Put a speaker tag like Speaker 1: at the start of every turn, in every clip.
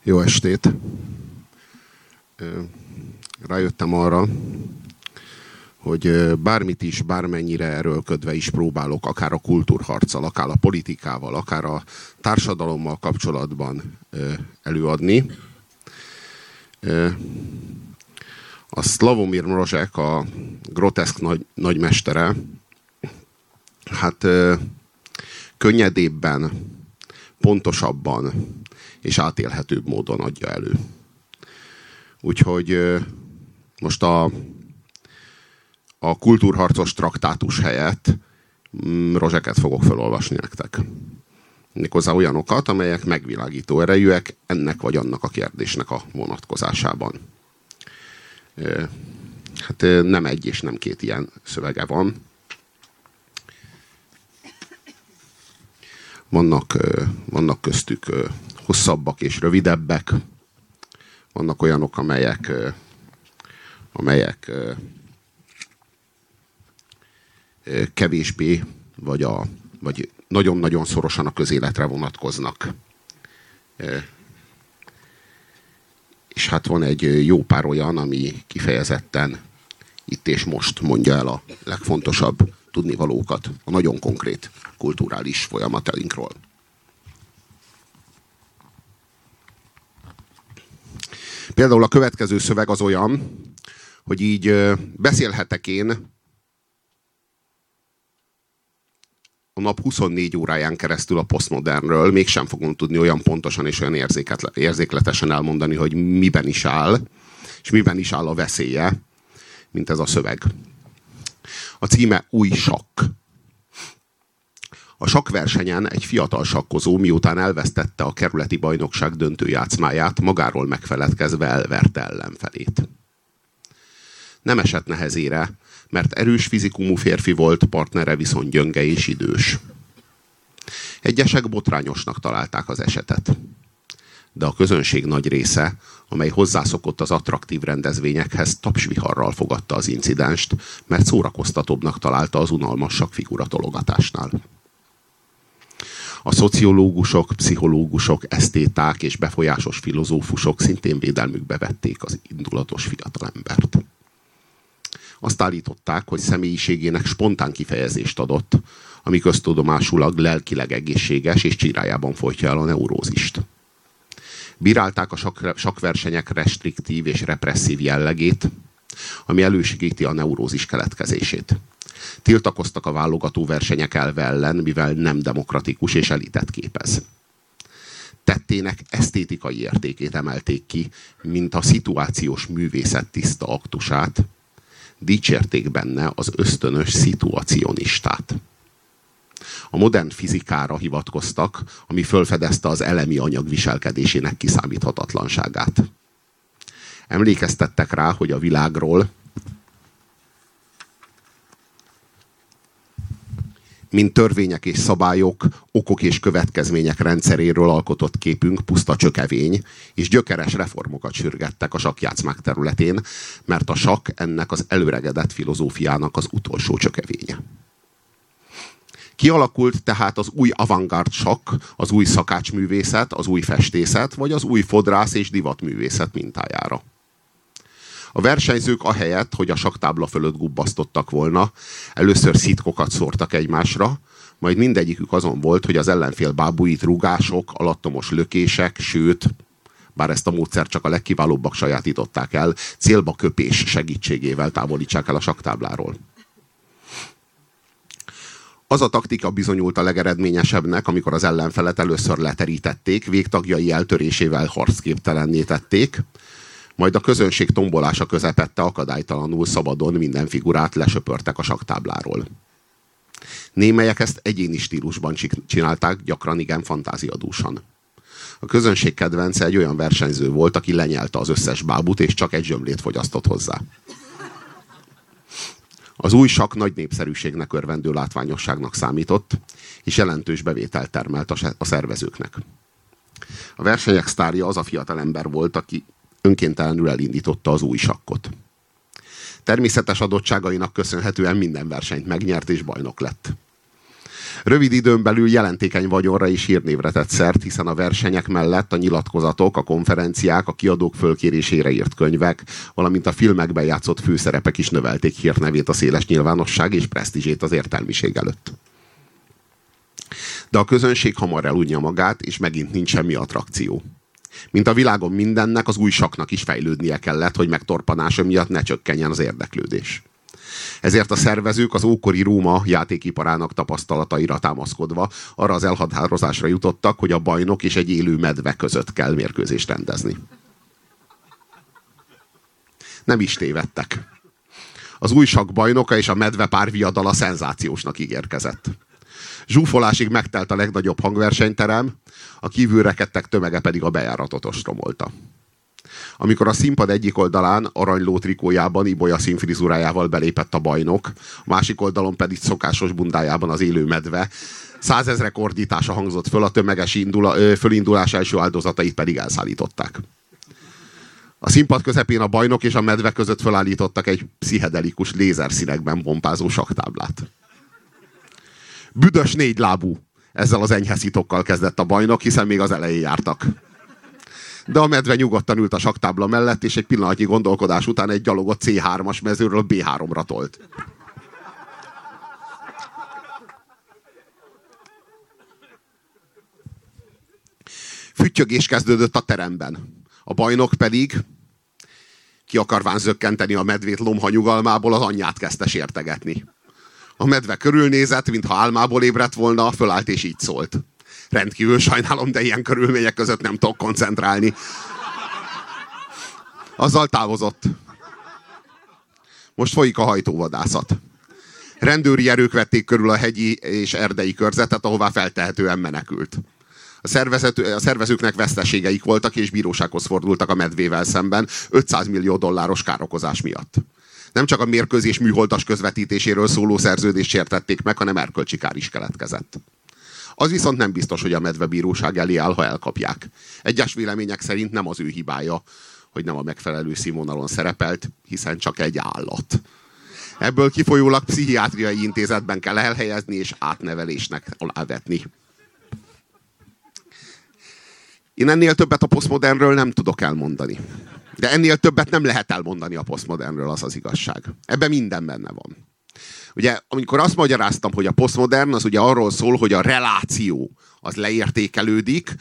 Speaker 1: Jó estét! Rájöttem arra, hogy bármit is, bármennyire erőlködve is próbálok, akár a kultúrharccal, akár a politikával, akár a társadalommal kapcsolatban előadni. A Sławomir Mrożek, a groteszk nagymestere, hát könnyedébben, pontosabban és átélhetőbb módon adja elő. Úgyhogy most a kultúrharcos traktátus helyett Mrożeket fogok felolvasni nektek. Méghozzá olyanokat, amelyek megvilágító erejűek ennek vagy annak a kérdésnek a vonatkozásában. Hát nem egy és nem két ilyen szövege van. Vannak köztük hosszabbak és rövidebbek. Vannak olyanok, amelyek kevésbé, vagy nagyon-nagyon szorosan a közéletre vonatkoznak. És hát van egy jó pár olyan, ami kifejezetten itt és most mondja el a legfontosabb tudnivalókat a nagyon konkrét kulturális folyamatainkról. Például a következő szöveg az olyan, hogy így beszélhetek én a nap 24 óráján keresztül a posztmodernről, mégsem fogom tudni olyan pontosan és olyan érzékletesen elmondani, hogy miben is áll, és miben is áll a veszélye, mint ez a szöveg. A címe Új sakk. A sakkversenyen egy fiatal sakkozó, miután elvesztette a kerületi bajnokság döntőjátszmáját, magáról megfeledkezve elverte ellenfelét. Nem esett nehezére, mert erős fizikumú férfi volt, partnere viszont gyönge és idős. Egyesek botrányosnak találták az esetet. De a közönség nagy része, amely hozzászokott az attraktív rendezvényekhez, tapsviharral fogadta az incidenst, mert szórakoztatóbbnak találta az unalmas sakkfigura tologatásnál. A szociológusok, pszichológusok, esztéták és befolyásos filozófusok szintén védelmükbe vették az indulatos fiatalembert. Azt állították, hogy személyiségének spontán kifejezést adott, ami köztudomásulag lelkileg egészséges és csirájában folytja el a neurózist. Bírálták a sakkversenyek restriktív és represszív jellegét, ami elősegíti a neurózis keletkezését. Tiltakoztak a válogató versenyek elve ellen, mivel nem demokratikus és elitet képez. Tettének esztétikai értékét emelték ki, mint a szituációs művészet tiszta aktusát, dicsérték benne az ösztönös szituacionistát. A modern fizikára hivatkoztak, ami felfedezte az elemi anyag viselkedésének kiszámíthatatlanságát. Emlékeztettek rá, hogy a világról, mint törvények és szabályok, okok és következmények rendszeréről alkotott képünk puszta csökevény, és gyökeres reformokat sürgettek a sakkjátszmák területén, mert a sakk ennek az előregedett filozófiának az utolsó csökevénye. Kialakult tehát az új avantgárd sakk, az új szakácsművészet, az új festészet, vagy az új fodrász és divatművészet mintájára. A versenyzők ahelyett, hogy a sakktábla fölött gubbasztottak volna, először szitkokat szórtak egymásra, majd mindegyikük azon volt, hogy az ellenfél bábuit rugások, alattomos lökések, sőt, bár ezt a módszert csak a legkiválóbbak sajátították el, célba köpés segítségével távolítsák el a sakktábláról. Az a taktika bizonyult a legeredményesebbnek, amikor az ellenfelet először leterítették, végtagjai eltörésével harcképtelenné tették, majd a közönség tombolása közepette akadálytalanul szabadon minden figurát lesöpörtek a sakktábláról. Némelyek ezt egyéni stílusban csinálták, gyakran igen fantáziadúsan. A közönség kedvence egy olyan versenyző volt, aki lenyelte az összes bábut, és csak egy zsömlét fogyasztott hozzá. Az új sakk nagy népszerűségnek örvendő látványosságnak számított, és jelentős bevételt termelt a szervezőknek. A versenyek sztárja az a fiatalember volt, aki önkéntelenül elindította az új sakkot. Természetes adottságainak köszönhetően minden versenyt megnyert és bajnok lett. Rövid időn belül jelentékeny vagyonra és hírnévre tett szert, hiszen a versenyek mellett a nyilatkozatok, a konferenciák, a kiadók fölkérésére írt könyvek, valamint a filmekben játszott főszerepek is növelték hírnevét a széles nyilvánosság és presztízsét az értelmiség előtt. De a közönség hamar elunja magát, és megint nincs semmi attrakció. Mint a világon mindennek, az új saknak is fejlődnie kellett, hogy megtorpanása miatt ne csökkenjen az érdeklődés. Ezért a szervezők az ókori Róma játékiparának tapasztalataira támaszkodva arra az elhatározásra jutottak, hogy a bajnok és egy élő medve között kell mérkőzést rendezni. Nem is tévedtek. Az új sakk bajnoka és a medve párviadala szenzációsnak ígérkezett. Zsúfolásig megtelt a legnagyobb hangversenyterem, a kívülrekedtek tömege pedig a bejáratot ostromolta. Amikor a színpad egyik oldalán aranyló trikójában, ibolya színfrizurájával belépett a bajnok, a másik oldalon pedig szokásos bundájában az élő medve, 100 000 ordítása hangzott föl, a tömeges fölindulás első áldozatait pedig elszállították. A színpad közepén a bajnok és a medve között fölállítottak egy pszichedelikus lézerszínekben pompázó saktáblát. Büdös 4 lábú. Ezzel az enyhe szitokkal kezdett a bajnok, hiszen még az elején jártak. De a medve nyugodtan ült a saktábla mellett, és egy pillanatnyi gondolkodás után egy gyalogott C3-as mezőről B3-ra tolt. Füttyögés kezdődött a teremben. A bajnok pedig, ki akarván zökkenteni a medvét lomha nyugalmából, az anyját kezdte sértegetni. A medve körülnézett, mintha álmából ébredt volna, fölállt és így szólt. Rendkívül sajnálom, de ilyen körülmények között nem tudok koncentrálni. Azzal távozott. Most folyik a hajtóvadászat. Rendőri erők vették körül a hegyi és erdei körzetet, ahová feltehetően menekült. A szervezőknek veszteségeik voltak, és bírósághoz fordultak a medvével szemben $500 millió károkozás miatt. Nem csak a mérkőzés műholdas közvetítéséről szóló szerződést sértették meg, hanem erkölcsi kár is keletkezett. Az viszont nem biztos, hogy a medve bíróság elé áll, ha elkapják. Egyes vélemények szerint nem az ő hibája, hogy nem a megfelelő színvonalon szerepelt, hiszen csak egy állat. Ebből kifolyólag pszichiátriai intézetben kell elhelyezni és átnevelésnek alávetni. Én ennél többet a posztmodernről nem tudok elmondani. De ennél többet nem lehet elmondani a posztmodernről, az az igazság. Ebben minden benne van. Ugye, amikor azt magyaráztam, hogy a posztmodern az ugye arról szól, hogy a reláció az leértékelődik,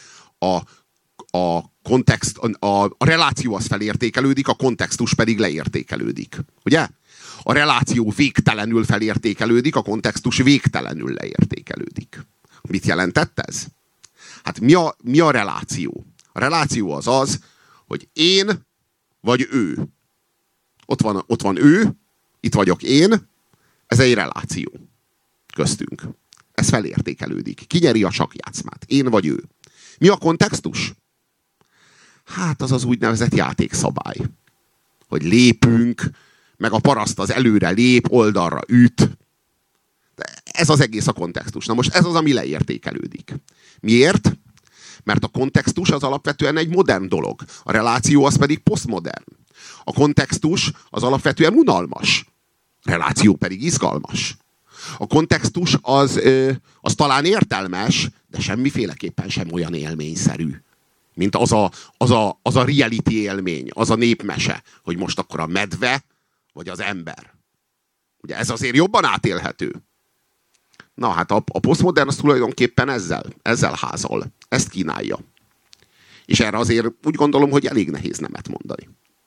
Speaker 1: a reláció az felértékelődik, a kontextus pedig leértékelődik. Ugye? A reláció végtelenül felértékelődik, a kontextus végtelenül leértékelődik. Mit jelentett ez? Hát mi a reláció? A reláció az az, hogy én vagy ő. Ott van ő, itt vagyok én, ez egy reláció köztünk. Ez felértékelődik. Ki nyeri a sakkjátszmát? Én vagy ő. Mi a kontextus? Hát az az úgynevezett játékszabály. Hogy lépünk, meg a paraszt az előre lép, oldalra üt. De ez az egész a kontextus. Na most ez az, ami leértékelődik. Miért? Mert a kontextus az alapvetően egy modern dolog. A reláció az pedig posztmodern. A kontextus az alapvetően unalmas. A reláció pedig izgalmas. A kontextus az talán értelmes, de semmiféleképpen sem olyan élményszerű, mint az a reality élmény, az a népmese, hogy most akkor a medve vagy az ember. Ugye ez azért jobban átélhető. Na hát a posztmodern az tulajdonképpen ezzel házal. Ezt kínálja. És erre azért úgy gondolom, hogy elég nehéz nemet mondani.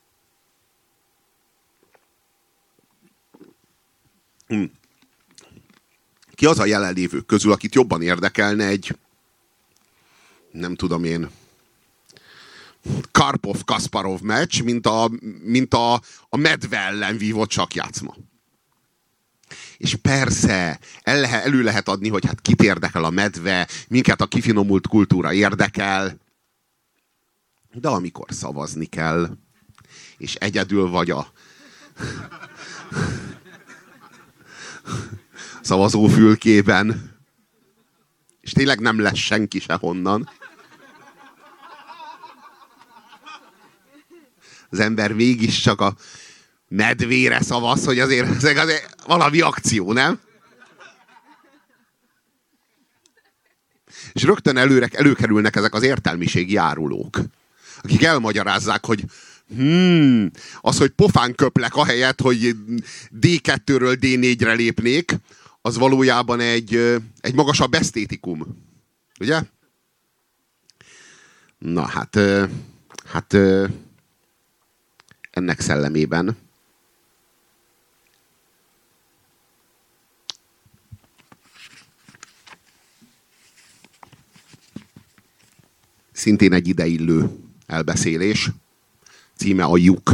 Speaker 1: Ki az a jelenlévők közül, akit jobban érdekelne egy, nem tudom én, Karpov-Kasparov meccs, mint a medve ellen vívott sakkjátszma? És persze, elő lehet adni, hogy hát kit érdekel a medve, minket a kifinomult kultúra érdekel. De amikor szavazni kell, és egyedül vagy a szavazófülkében, és tényleg nem lesz senki sehonnan, az ember mégiscsak a medvére szavaz, hogy azért valami akció, nem? rögtön előkerülnek ezek az értelmiségi árulók, akik elmagyarázzák, hogy az, hogy pofán köplek ahelyett, hogy D2-ről D4-re lépnék, az valójában egy magasabb esztétikum. Ugye? Na hát ennek szellemében szintén egy ideillő elbeszélés. Címe a lyuk.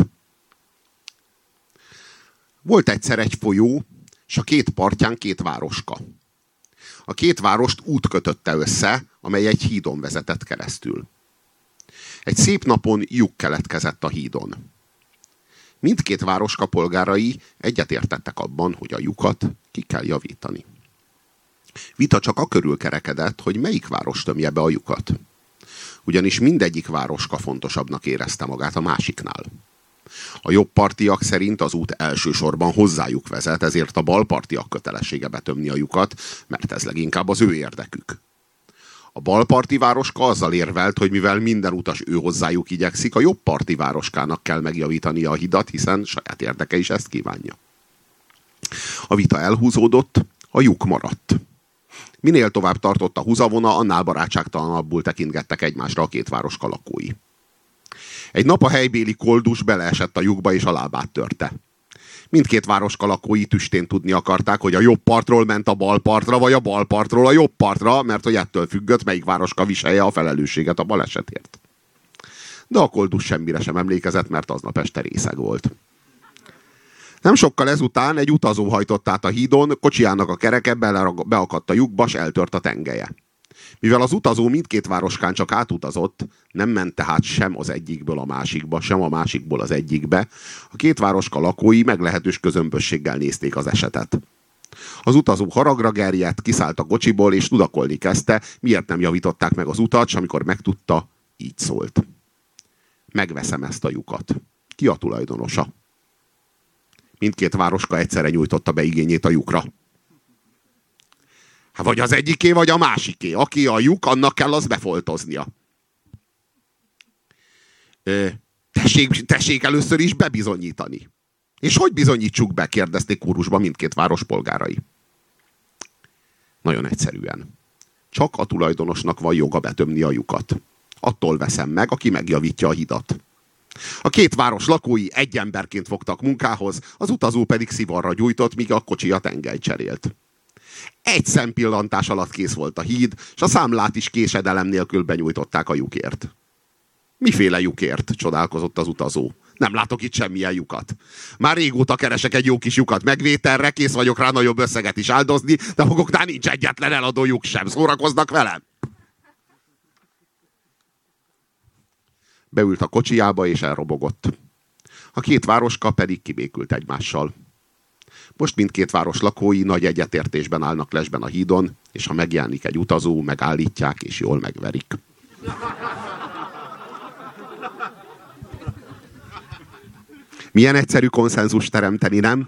Speaker 1: Volt egyszer egy folyó, és a két partján két városka. A két várost út kötötte össze, amely egy hídon vezetett keresztül. Egy szép napon lyuk keletkezett a hídon. Mindkét városka polgárai egyetértettek abban, hogy a lyukat ki kell javítani. Vita csak akörül kerekedett, hogy melyik város tömje be a lyukat. Ugyanis mindegyik városka fontosabbnak érezte magát a másiknál. A jobbpartiak szerint az út elsősorban hozzájuk vezet, ezért a balpartiak kötelessége betömni a lyukat, mert ez leginkább az ő érdekük. A balparti városka azzal érvelt, hogy mivel minden utas ő hozzájuk igyekszik, a jobbparti városkának kell megjavítania a hidat, hiszen saját érdeke is ezt kívánja. A vita elhúzódott, a lyuk maradt. Minél tovább tartott a húzavona, annál barátságtalanabbul tekintgettek egymásra a két városka lakói. Egy nap a helybéli koldus beleesett a lyukba és a lábát törte. Mindkét városka lakói tüstén tudni akarták, hogy a jobb partról ment a bal partra, vagy a bal partról a jobb partra, mert hogy ettől függött, melyik városka viselje a felelősséget a balesetért. De a koldus semmire sem emlékezett, mert aznap este részeg volt. Nem sokkal ezután egy utazó hajtott át a hídon, kocsijának a kereke beakadt a lyukba, s eltört a tengelye. Mivel az utazó mindkét városkán csak átutazott, nem ment tehát sem az egyikből a másikba, sem a másikból az egyikbe, a két városka lakói meglehetős közömbösséggel nézték az esetet. Az utazó haragra gerjedt, kiszállt a kocsiból, és tudakolni kezdte, miért nem javították meg az utat, s amikor megtudta, így szólt. Megveszem ezt a lyukat. Ki a tulajdonosa? Mindkét városka egyszerre nyújtotta be igényét a lyukra. Hát vagy az egyiké, vagy a másiké. Aki a lyuk, annak kell az befoltoznia. Tessék először is bebizonyítani. És hogy bizonyítsuk be? Kérdezték kórusban mindkét város polgárai. Nagyon egyszerűen. Csak a tulajdonosnak van joga betömni a lyukat. Attól veszem meg, aki megjavítja a hidat. A két város lakói egy emberként fogtak munkához, az utazó pedig szivarra gyújtott, míg a kocsi a tengelyt cserélt. Egy szempillantás alatt kész volt a híd, és a számlát is késedelem nélkül benyújtották a lyukért. Miféle lyukért? Csodálkozott az utazó. Nem látok itt semmilyen lyukat. Már régóta keresek egy jó kis lyukat megvételre, kész vagyok rá nagyobb összeget is áldozni, de maguknál nincs egyetlen eladó lyuk sem. Szórakoznak velem? Beült a kocsijába és elrobogott. A két városka pedig kibékült egymással. Most mindkét város lakói nagy egyetértésben állnak lesben a hídon, és ha megjelenik egy utazó, megállítják és jól megverik. Milyen egyszerű konszenzus teremteni, nem?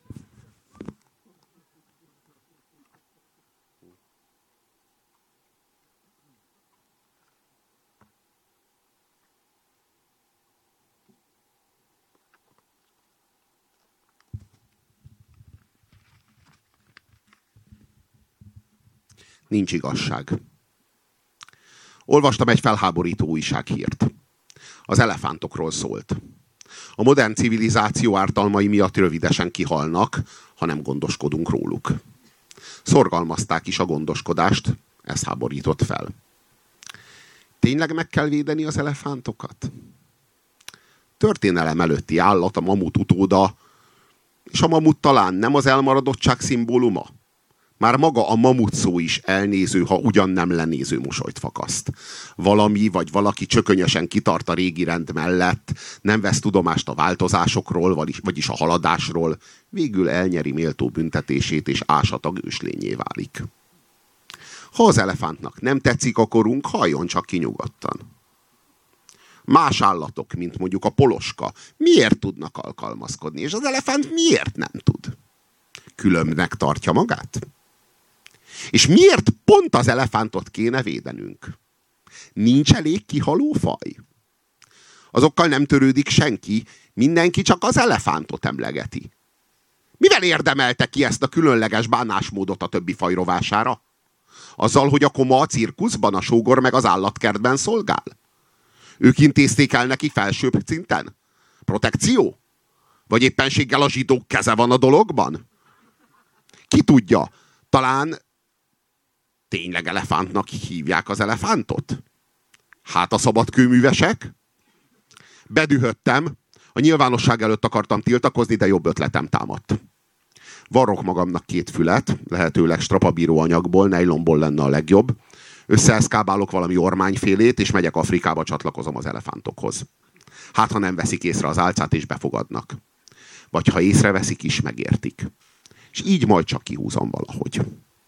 Speaker 1: Nincs igazság. Olvastam egy felháborító újsághírt. Az elefántokról szólt. A modern civilizáció ártalmai miatt rövidesen kihalnak, ha nem gondoskodunk róluk. Szorgalmazták is a gondoskodást, ez háborított fel. Tényleg meg kell védeni az elefántokat? Történelem előtti állat, a mamut utóda, és a mamut talán nem az elmaradottság szimbóluma? Már maga a mamut szó is elnéző, ha ugyan nem lenéző mosolyt fakaszt. Valami vagy valaki csökönyösen kitart a régi rend mellett, nem vesz tudomást a változásokról, vagyis a haladásról, végül elnyeri méltó büntetését, és ásatag őslényé válik. Ha az elefántnak nem tetszik a korunk, halljon csak ki nyugodtan. Más állatok, mint mondjuk a poloska, miért tudnak alkalmazkodni, és az elefánt miért nem tud? Különbnek tartja magát? És miért Pont az elefántot kéne védenünk. Nincs elég kihaló faj. Azokkal nem törődik senki, mindenki csak az elefántot emlegeti. Mivel érdemelte ki ezt a különleges bánásmódot a többi faj rovására? Azzal, hogy a koma a cirkuszban, a sógor meg az állatkertben szolgál? Ők intézték el neki felsőbb szinten? Protekció? Vagy éppenséggel a zsidók keze van a dologban? Ki tudja, talán tényleg elefántnak hívják az elefántot? Hát a szabadkőművesek? Bedühödtem, a nyilvánosság előtt akartam tiltakozni, de jobb ötletem támadt. Varrok magamnak 2 fület, lehetőleg strapabíró anyagból, nejlomból lenne a legjobb. Összeeszkábálok valami ormányfélét, és megyek Afrikába, csatlakozom az elefántokhoz. Hát, ha nem veszik észre az álcát, és befogadnak. Vagy ha észreveszik is, megértik. És így majd csak kihúzom valahogy.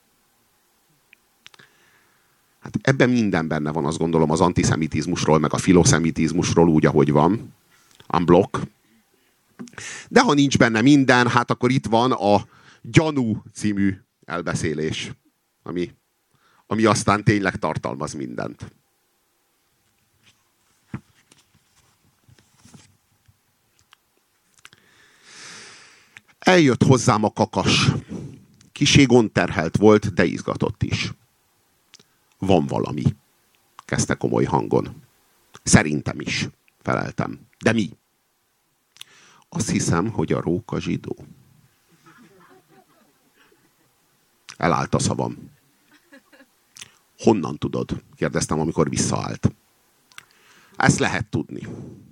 Speaker 1: Hát ebben minden benne van, azt gondolom, az antiszemitizmusról, meg a filoszemitizmusról úgy, ahogy van. Unblock. De ha nincs benne minden, hát akkor itt van a Gyanú című elbeszélés, ami aztán tényleg tartalmaz mindent. Eljött hozzám a kakas. Kissé gondterhelt volt, de izgatott is. Van valami, kezdte komoly hangon. Szerintem is, feleltem. De mi? Azt hiszem, hogy a róka zsidó. Elállt a szavam. Honnan tudod? Kérdeztem, amikor visszaállt. Ezt lehet tudni.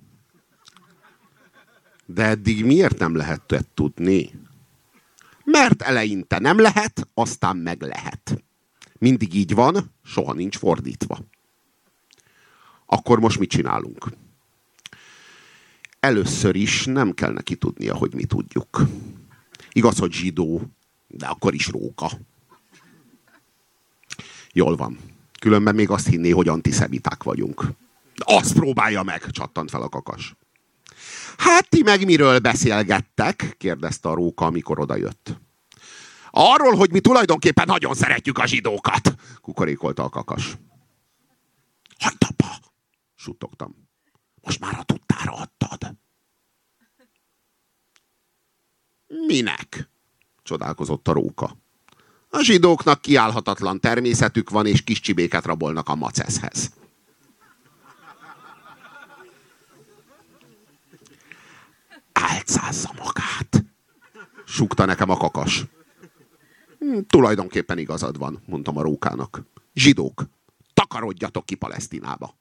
Speaker 1: De eddig miért nem lehetett tudni? Mert eleinte nem lehet, aztán meg lehet. Mindig így van, soha nincs fordítva. Akkor most mit csinálunk? Először is nem kell neki tudnia, hogy mi tudjuk. Igaz, hogy zsidó, de akkor is róka. Jól van. Különben még azt hinné, hogy antiszemiták vagyunk. Azt próbálja meg, csattant fel a kakas. Hát ti meg miről beszélgettek? Kérdezte a róka, amikor odajött. Arról, hogy mi tulajdonképpen nagyon szeretjük a zsidókat, kukorékolta a kakas. Hagyd abba, suttogtam. Most már a tudtára adtad. Minek? Csodálkozott a róka. A zsidóknak kiállhatatlan természetük van, és kis csibéket rabolnak a maceszhez. Álcázza magát, súgta nekem a kakas. Tulajdonképpen igazad van, mondtam a rókának. Zsidók, takarodjatok ki Palesztinába.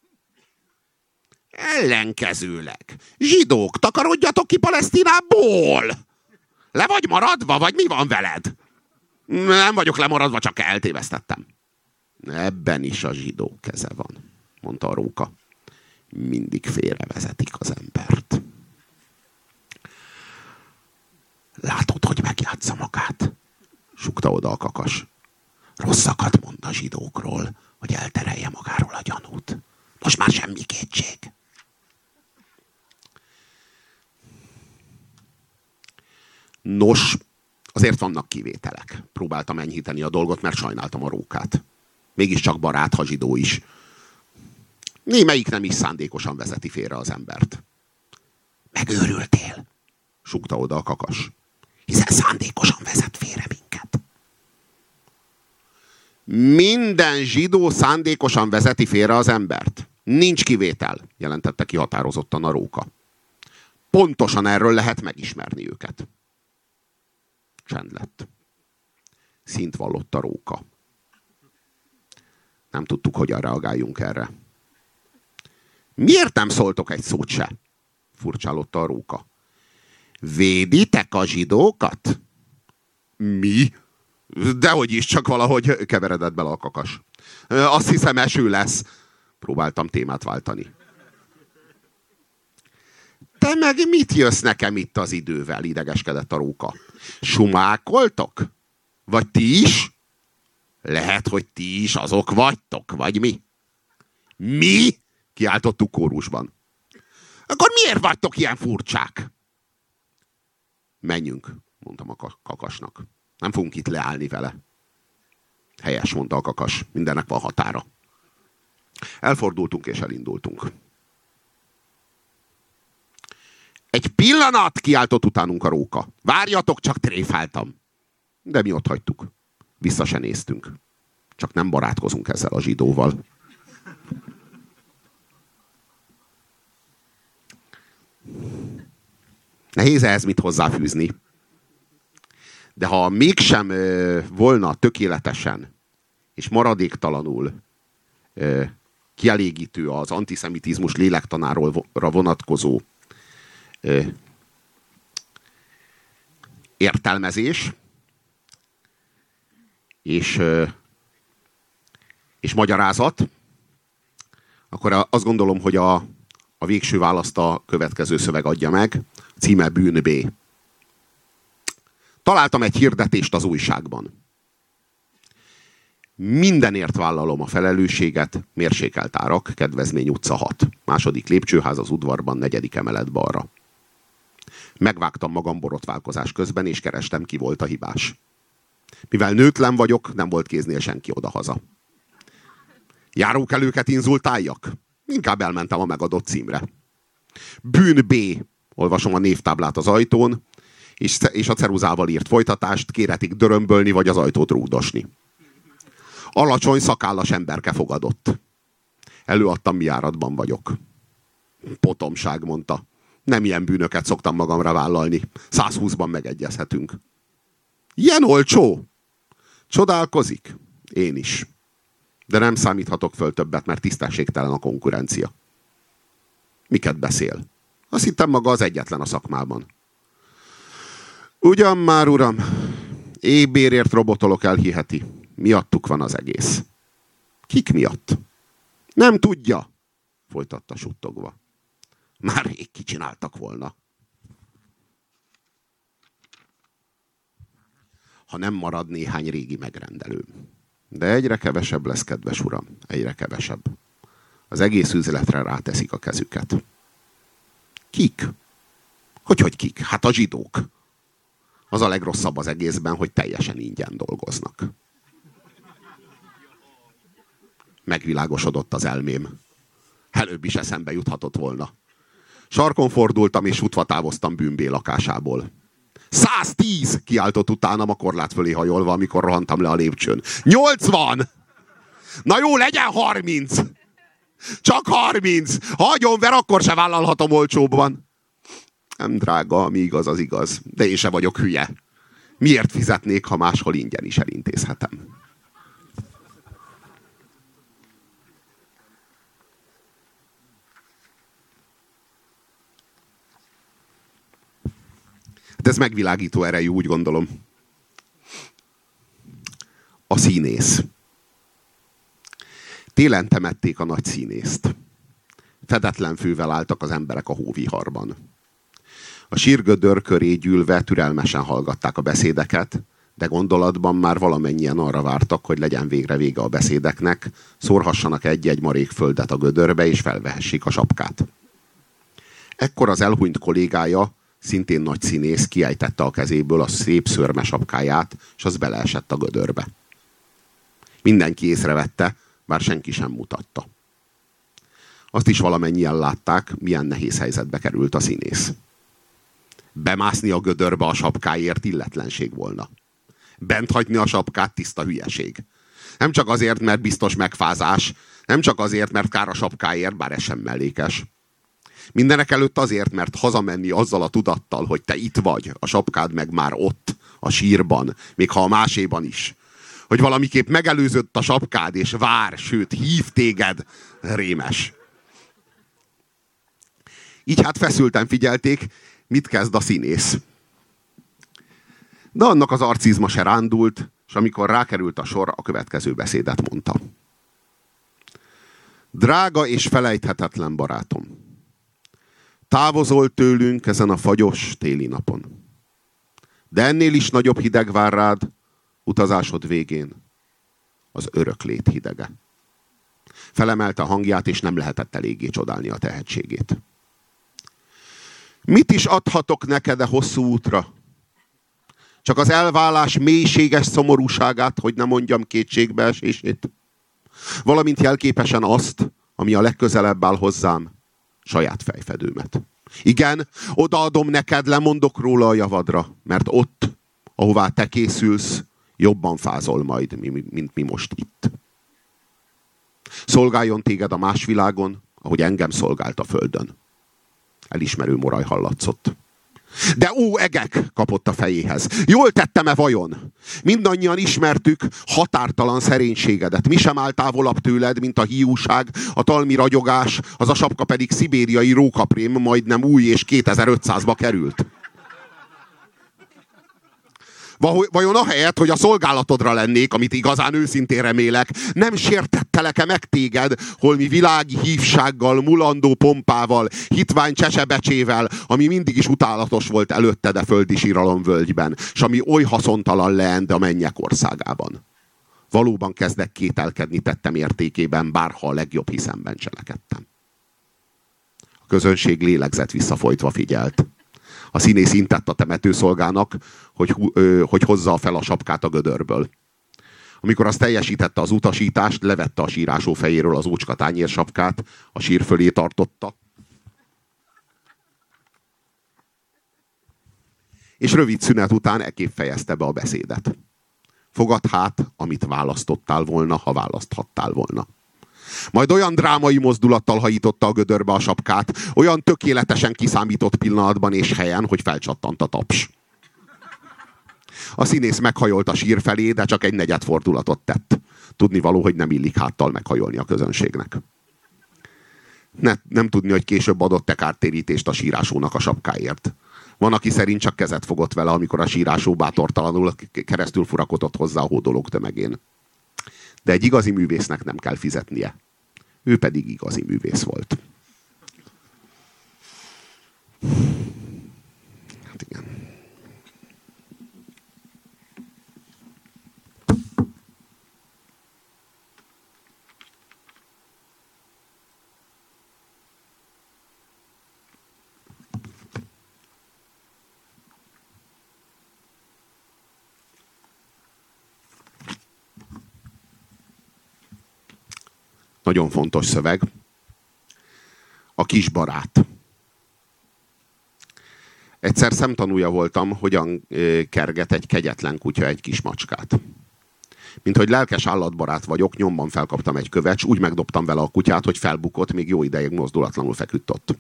Speaker 1: Ellenkezőleg. Zsidók, takarodjatok ki Palesztinából! Le vagy maradva, vagy mi van veled? Nem vagyok lemaradva, csak eltévesztettem. Ebben is a zsidók keze van, mondta a róka. Mindig félrevezetik az embert. Látod, hogy megjátsza magát? Súgta oda a kakas. Rosszakat mond a zsidókról, hogy elterelje magáról a gyanút. Most már semmi kétség. Nos, azért vannak kivételek. Próbáltam enyhíteni a dolgot, mert sajnáltam a rókát. Mégiscsak barát, ha zsidó is. Némelyik nem is szándékosan vezeti félre az embert. Megőrültél? Súgta oda a kakas. Hiszen szándékosan vezet félre minket. Minden zsidó szándékosan vezeti félre az embert. Nincs kivétel, jelentette ki határozottan a róka. Pontosan erről lehet megismerni őket. Csend lett. Színt vallott a róka. Nem tudtuk, hogyan reagáljunk erre. Miért nem szóltok egy szót se? Furcsálotta a róka. Véditek a zsidókat? Mi? Dehogy is, csak valahogy keveredett bele a kakas. Azt hiszem, eső lesz. Próbáltam témát váltani. Te meg mit jössz nekem itt az idővel? Idegeskedett a róka. Sumákoltok? Vagy ti is? Lehet, hogy ti is azok vagytok, vagy mi? Mi? Kiáltottuk kórusban. Akkor miért vagytok ilyen furcsák? Menjünk, mondtam a kakasnak. Nem fogunk itt leállni vele. Helyes, mondta a kakas. Mindennek van határa. Elfordultunk és elindultunk. Egy pillanat, kiáltott utánunk a róka. Várjatok, csak tréfáltam. De mi ott hagytuk. Vissza se néztünk. Csak nem barátkozunk ezzel a zsidóval. Nehéz ehhez mit hozzáfűzni. De ha mégsem volna tökéletesen és maradéktalanul kielégítő az antiszemitizmus lélektanára vonatkozó értelmezés és magyarázat, akkor azt gondolom, hogy a végső választ a következő szöveg adja meg. Címe Bűn B. Találtam egy hirdetést az újságban. Mindenért vállalom a felelősséget, mérsékelt árak, Kedvezmény utca 6. Második lépcsőház az udvarban, 4. emelet balra. Megvágtam magam borotválkozás közben, és kerestem, ki volt a hibás. Mivel nőtlen vagyok, nem volt kéznél senki odahaza. Járókelőket inzultáljak? Inkább elmentem a megadott címre. Bűn B. Olvasom a névtáblát az ajtón, és a ceruzával írt folytatást, kéretik dörömbölni, vagy az ajtót rúgdosni. Alacsony, szakállas emberke fogadott. Előadtam, mi járatban vagyok. Potomság, mondta. Nem ilyen bűnöket szoktam magamra vállalni. 120-ban megegyezhetünk. Ilyen olcsó? Csodálkozik? Én is. De nem számíthatok föl többet, mert tisztességtelen a konkurencia. Miket beszél? Azt hittem, maga az egyetlen a szakmában. Ugyan már, uram, éhbérért robotolok, elhiheti. Miattuk van az egész. Kik miatt? Nem tudja, folytatta suttogva. Már rég kicsináltak volna. Ha nem marad néhány régi megrendelő. De egyre kevesebb lesz, kedves uram, egyre kevesebb. Az egész üzletre ráteszik a kezüket. Kik? Hogy kik? Hát a zsidók. Az a legrosszabb az egészben, hogy teljesen ingyen dolgoznak. Megvilágosodott az elmém. Előbb is eszembe juthatott volna. Sarkon fordultam, és futva távoztam Bűn B lakásából. 110! Kiáltott utánam a korlát fölé hajolva, amikor rohantam le a lépcsőn. 80! Na jó, legyen 30! Csak 30! Hagyjon ver, akkor se vállalhatom olcsóbban. Nem drága, ami igaz, az igaz. De én se vagyok hülye. Miért fizetnék, ha máshol ingyen is elintézhetem? De ez megvilágító erejű, úgy gondolom. A színész. Télen temették a nagy színészt. Fedetlen fővel álltak az emberek a hóviharban. A sírgödör köré gyűlve türelmesen hallgatták a beszédeket, de gondolatban már valamennyien arra vártak, hogy legyen végre vége a beszédeknek, szórhassanak egy-egy marék földet a gödörbe, és felvehessék a sapkát. Ekkor az elhunyt kollégája, szintén nagy színész, kiejtette a kezéből a szép szőrme sapkáját, és az beleesett a gödörbe. Mindenki észrevette, bár senki sem mutatta. Azt is valamennyien látták, milyen nehéz helyzetbe került a színész. Bemászni a gödörbe a sapkáért illetlenség volna. Bent hagyni a sapkát tiszta hülyeség. Nem csak azért, mert biztos megfázás, nem csak azért, mert kár a sapkáért, bár ez sem mellékes. Mindenek előtt azért, mert hazamenni azzal a tudattal, hogy te itt vagy, a sapkád meg már ott, a sírban, még ha a máséban is. Hogy valamiképp megelőzött a sapkád, és vár, sőt, hív téged, rémes. Így hát feszülten figyelték, mit kezd a színész. De annak az arcizma se rándult, és amikor rákerült a sor, a következő beszédet mondta. Drága és felejthetetlen barátom, távozol tőlünk ezen a fagyos téli napon. De ennél is nagyobb hideg vár rád utazásod végén, az öröklét hidege. Felemelte a hangját, és nem lehetett eléggé csodálni a tehetségét. Mit is adhatok neked a hosszú útra? Csak az elválás mélységes szomorúságát, hogy nem mondjam kétségbeesését. Valamint jelképesen azt, ami a legközelebb áll hozzám, saját fejfedőmet. Igen, odaadom neked, lemondok róla a javadra, mert ott, ahová te készülsz, jobban fázol majd, mint mi most itt. Szolgáljon téged a más világon, ahogy engem szolgált a földön. Elismerő moraj hallatszott. De ó, egek, kapott a fejéhez. Jól tettem-e vajon? Mindannyian ismertük határtalan szerénységedet. Mi sem áll távolabb tőled, mint a hiúság, a talmi ragyogás, az a sapka pedig szibériai rókaprém, majdnem új és 2500-ba került. Vajon ahelyett, hogy a szolgálatodra lennék, amit igazán őszintén remélek, nem sértettelek-e meg téged, holmi világi hívsággal, mulandó pompával, hitvány csesebecsével, ami mindig is utálatos volt előtted a földi síralomvölgyben, s ami oly haszontalan leend a mennyek országában. Valóban kezdek kételkedni tettem értékében, bárha a legjobb hiszemben cselekedtem. A közönség lélegzett visszafolytva figyelt. A színész intett a temetőszolgának, hogy hozza fel a sapkát a gödörből. Amikor az teljesítette az utasítást, levette a sírásó fejéről az ócska tányérsapkát, a sír fölé tartotta, és rövid szünet után ekképp fejezte be a beszédet. Fogad hát, amit választottál volna, ha választhattál volna. Majd olyan drámai mozdulattal hajította a gödörbe a sapkát, olyan tökéletesen kiszámított pillanatban és helyen, hogy felcsattant a taps. A színész meghajolt a sír felé, de csak egy negyedfordulatot tett. Tudnivaló, hogy nem illik háttal meghajolni a közönségnek. Nem tudni, hogy később adott-e kártérítést a sírásónak a sapkáért. Van, aki szerint csak kezet fogott vele, amikor a sírásó bátortalanul keresztül furakodott hozzá a hódolók tömegén. De egy igazi művésznek nem kell fizetnie. Ő pedig igazi művész volt. Hát igen. Nagyon fontos szöveg. A kisbarát. Egyszer szemtanúja voltam, hogyan kerget egy kegyetlen kutya egy kis macskát. Mint hogy lelkes állatbarát vagyok, nyomban felkaptam egy követ, s úgy megdobtam vele a kutyát, hogy felbukott, még jó ideig mozdulatlanul feküdt ott.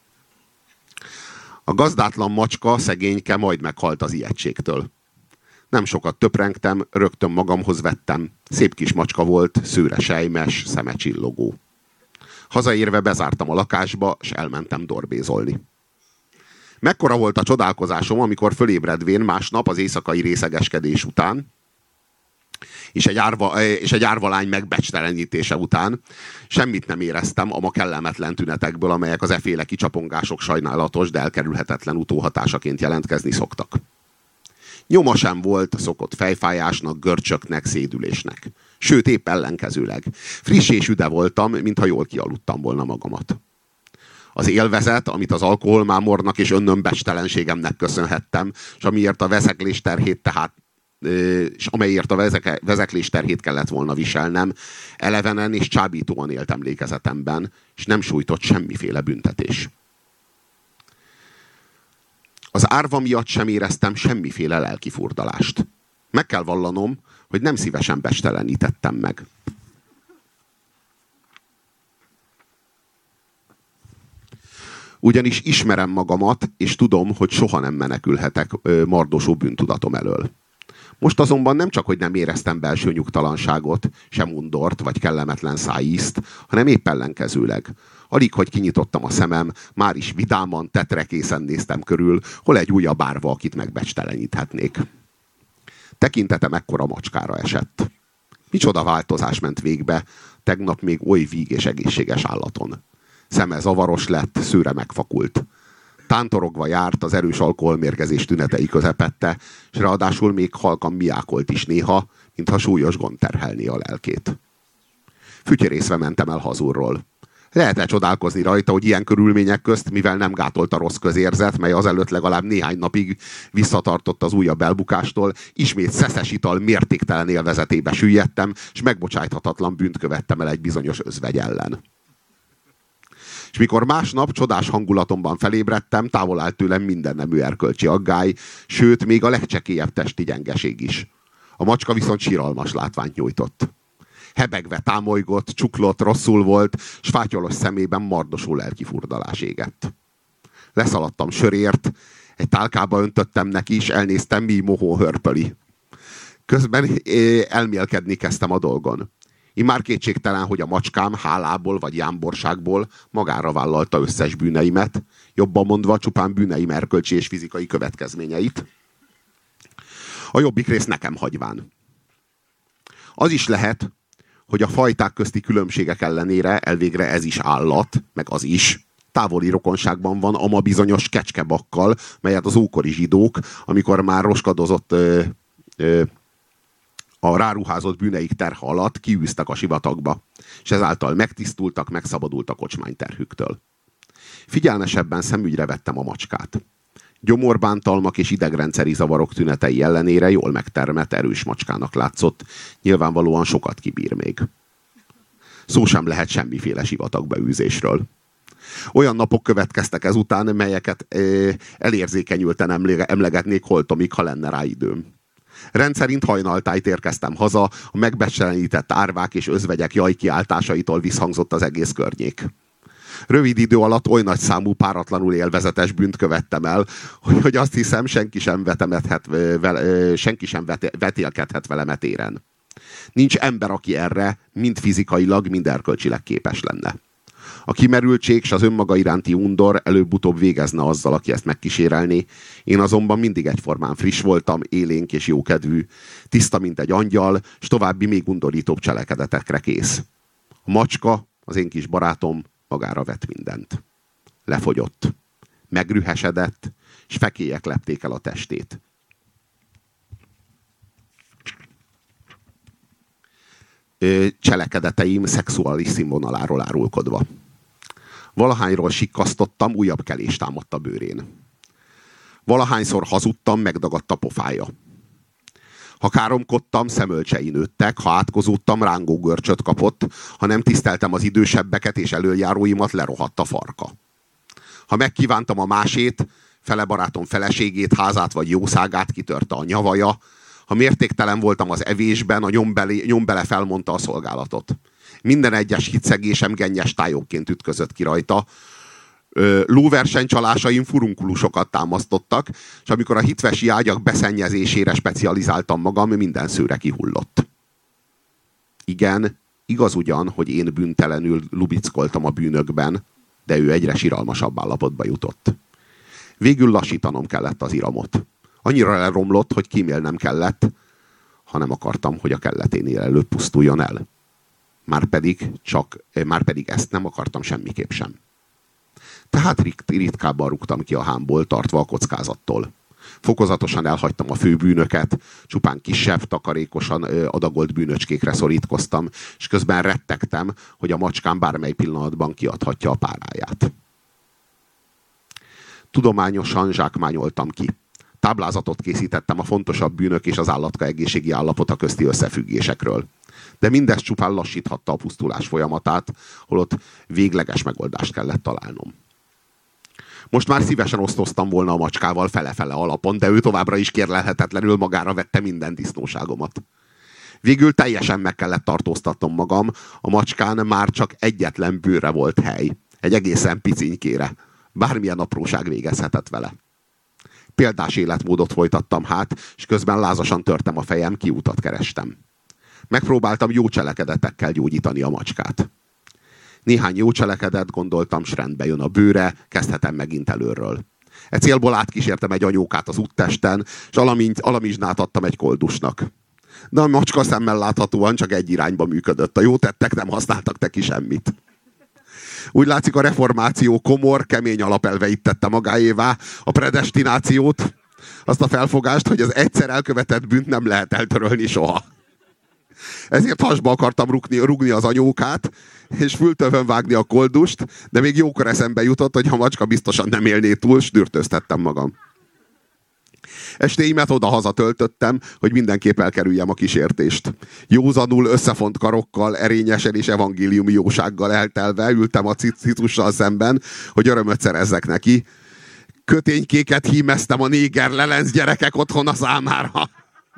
Speaker 1: A gazdátlan macska, szegényke majd meghalt az ijegységtől. Nem sokat töprengtem, rögtön magamhoz vettem. Szép kis macska volt, szőre sejmes, szeme csillogó. Hazaérve bezártam a lakásba, s elmentem dorbézolni. Mekkora volt a csodálkozásom, amikor fölébredvén másnap az éjszakai részegeskedés után, és egy árvalány megbecstelenítése után semmit nem éreztem a ma kellemetlen tünetekből, amelyek az eféle kicsapongások sajnálatos, de elkerülhetetlen utóhatásaként jelentkezni szoktak. Nyoma sem volt a szokott fejfájásnak, görcsöknek, szédülésnek. Sőt, épp ellenkezőleg. Friss és üde voltam, mintha jól kialudtam volna magamat. Az élvezet, amit az alkoholmámornak és önnömbecstelenségemnek köszönhettem, és amelyért a vezeklés terhét kellett volna viselnem, elevenen és csábítóan élt emlékezetemben, és nem sújtott semmiféle büntetés. Az árva miatt sem éreztem semmiféle lelkifurdalást. Meg kell vallanom, hogy nem szívesen becstelenítettem meg. Ugyanis ismerem magamat, és tudom, hogy soha nem menekülhetek mardosó bűntudatom elől. Most azonban nem csak, hogy nem éreztem belső nyugtalanságot, sem undort, vagy kellemetlen szájízt, hanem épp ellenkezőleg. Alig, hogy kinyitottam a szemem, már is vidáman, tetrekészen néztem körül, hol egy újabb árva, akit megbecsteleníthetnék. Tekintetem ekkora macskára esett. Micsoda változás ment végbe, tegnap még oly víg és egészséges állaton. Szeme zavaros lett, szőre megfakult. Tántorogva járt, az erős alkoholmérgezés tünetei közepette, és ráadásul még halkan miákolt is néha, mintha súlyos gond terhelné a lelkét. Fütyörészve mentem el hazulról. Lehet-e csodálkozni rajta, hogy ilyen körülmények közt, mivel nem gátolt a rossz közérzet, mely azelőtt legalább néhány napig visszatartott az újabb elbukástól, ismét szeszes ital mértéktelen élvezetébe süllyedtem, és megbocsájthatatlan bűnt követtem el egy bizonyos özvegy ellen. És mikor másnap csodás hangulatomban felébredtem, távol állt tőlem minden nemű erkölcsi aggály, sőt, még a legcsekélyebb testi gyengeség is. A macska viszont siralmas látványt nyújtott. Hebegve támolygott, csuklott, rosszul volt, s fátyolos szemében mardosó lelkifurdalás égett. Leszaladtam sörért, egy tálkába öntöttem neki, és elnéztem, mi mohón hörpöli. Közben elmélkedni kezdtem a dolgon. Immár kétségtelen, hogy a macskám hálából vagy jámborságból magára vállalta összes bűneimet, jobban mondva csupán bűneim erkölcsi és fizikai következményeit. A jobbik rész nekem hagyván. Az is lehet, hogy a fajták közti különbségek ellenére elvégre ez is állat, meg az is, távoli rokonságban van a ma bizonyos kecskebakkal, melyet az ókori zsidók, amikor már roskadozott a ráruházott bűneik terhe alatt, kiűztek a sivatagba, és ezáltal megtisztultak, megszabadultak kocsmányterhüktől. Figyelmesebben szemügyre vettem a macskát. Gyomorbántalmak és idegrendszeri zavarok tünetei ellenére jól megtermett, erős macskának látszott, nyilvánvalóan sokat kibír még. Szó sem lehet semmiféle sivatagbeűzésről. Olyan napok következtek ezután, melyeket elérzékenyülten emlegetnék holtomig, ha lenne rá időm. Rendszerint hajnaltájt érkeztem haza, a megbecselenített árvák és özvegyek jajkiáltásaitól visszhangzott az egész környék. Rövid idő alatt oly nagy számú, páratlanul élvezetes bűnt követtem el, hogy azt hiszem, senki sem vetélkedhet velem e téren. Nincs ember, aki erre mind fizikailag, mind erkölcsileg képes lenne. A kimerültség és az önmaga iránti undor előbb-utóbb végezne azzal, aki ezt megkísérelné. Én azonban mindig egyformán friss voltam, élénk és jókedvű, tiszta, mint egy angyal, és további még undorítóbb cselekedetekre kész. A macska, az én kis barátom, magára vett mindent. Lefogyott. Megrühesedett, és fekélyek lepték el a testét. Cselekedeteim szexuális színvonaláról árulkodva. Valahányról sikkasztottam, újabb kelés támadt a bőrén. Valahányszor hazudtam, megdagadt a pofája. Ha káromkodtam, szemölcsei nőttek, ha átkozódtam, rángó görcsöt kapott, ha nem tiszteltem az idősebbeket és elöljáróimat, lerohadt a farka. Ha megkívántam a másét, fele barátom feleségét, házát vagy jószágát, kitörte a nyavaja, ha mértéktelen voltam az evésben, a nyombele felmondta a szolgálatot. Minden egyes hitszegésem gennyes tájokként ütközött ki rajta. Lóversenycsalásaim furunkulusokat támasztottak, és amikor a hitvesi ágyak beszennyezésére specializáltam magam, minden szőre kihullott. Igen, igaz ugyan, hogy én bűntelenül lubickoltam a bűnökben, de ő egyre siralmasabb állapotba jutott. Végül lassítanom kellett az iramot. Annyira elromlott, hogy kímélnem kellett, ha nem akartam, hogy a kelleténél előbb pusztuljon el. Márpedig ezt nem akartam semmiképp sem. Tehát ritkábban rúgtam ki a hámból, tartva a kockázattól. Fokozatosan elhagytam a főbűnöket, csupán kisebb, takarékosan adagolt bűnöcskékre szorítkoztam, és közben rettegtem, hogy a macskám bármely pillanatban kiadhatja a páráját. Tudományosan zsákmányoltam ki. Táblázatot készítettem a fontosabb bűnök és az állatka egészségi állapota közti összefüggésekről. De mindez csupán lassíthatta a pusztulás folyamatát, holott végleges megoldást kellett találnom. Most már szívesen osztoztam volna a macskával fele-fele alapon, de ő továbbra is kérlelhetetlenül magára vette minden disznóságomat. Végül teljesen meg kellett tartóztatnom magam, a macskán már csak egyetlen bőre volt hely. Egy egészen picinykére. Bármilyen apróság végezhetett vele. Példás életmódot folytattam hát, és közben lázasan törtem a fejem, kiutat kerestem. Megpróbáltam jó cselekedetekkel gyógyítani a macskát. Néhány jó cselekedet, gondoltam, s rendbe jön a bőre, kezdhetem megint előről. E célból átkísértem egy anyókát az úttesten, és alamizsnát adtam egy koldusnak. De a macska szemmel láthatóan csak egy irányba működött. A jó tettek nem használtak neki semmit. Úgy látszik, a reformáció komor, kemény alapelveit tette magáévá, a predestinációt, azt a felfogást, hogy az egyszer elkövetett bűnt nem lehet eltörölni soha. Ezért hasba akartam rúgni az anyókát, és fültövön vágni a koldust, de még jókor eszembe jutott, hogy a macska biztosan nem élné túl, s dürtöztettem magam. Estéimet oda-haza töltöttem, hogy mindenképp elkerüljem a kísértést. Józanul, összefont karokkal, erényesen és evangéliumi jósággal eltelve ültem a Citussal szemben, hogy örömöt szerezzek neki. Köténykéket hímeztem a néger lelenc gyerekek otthona számára.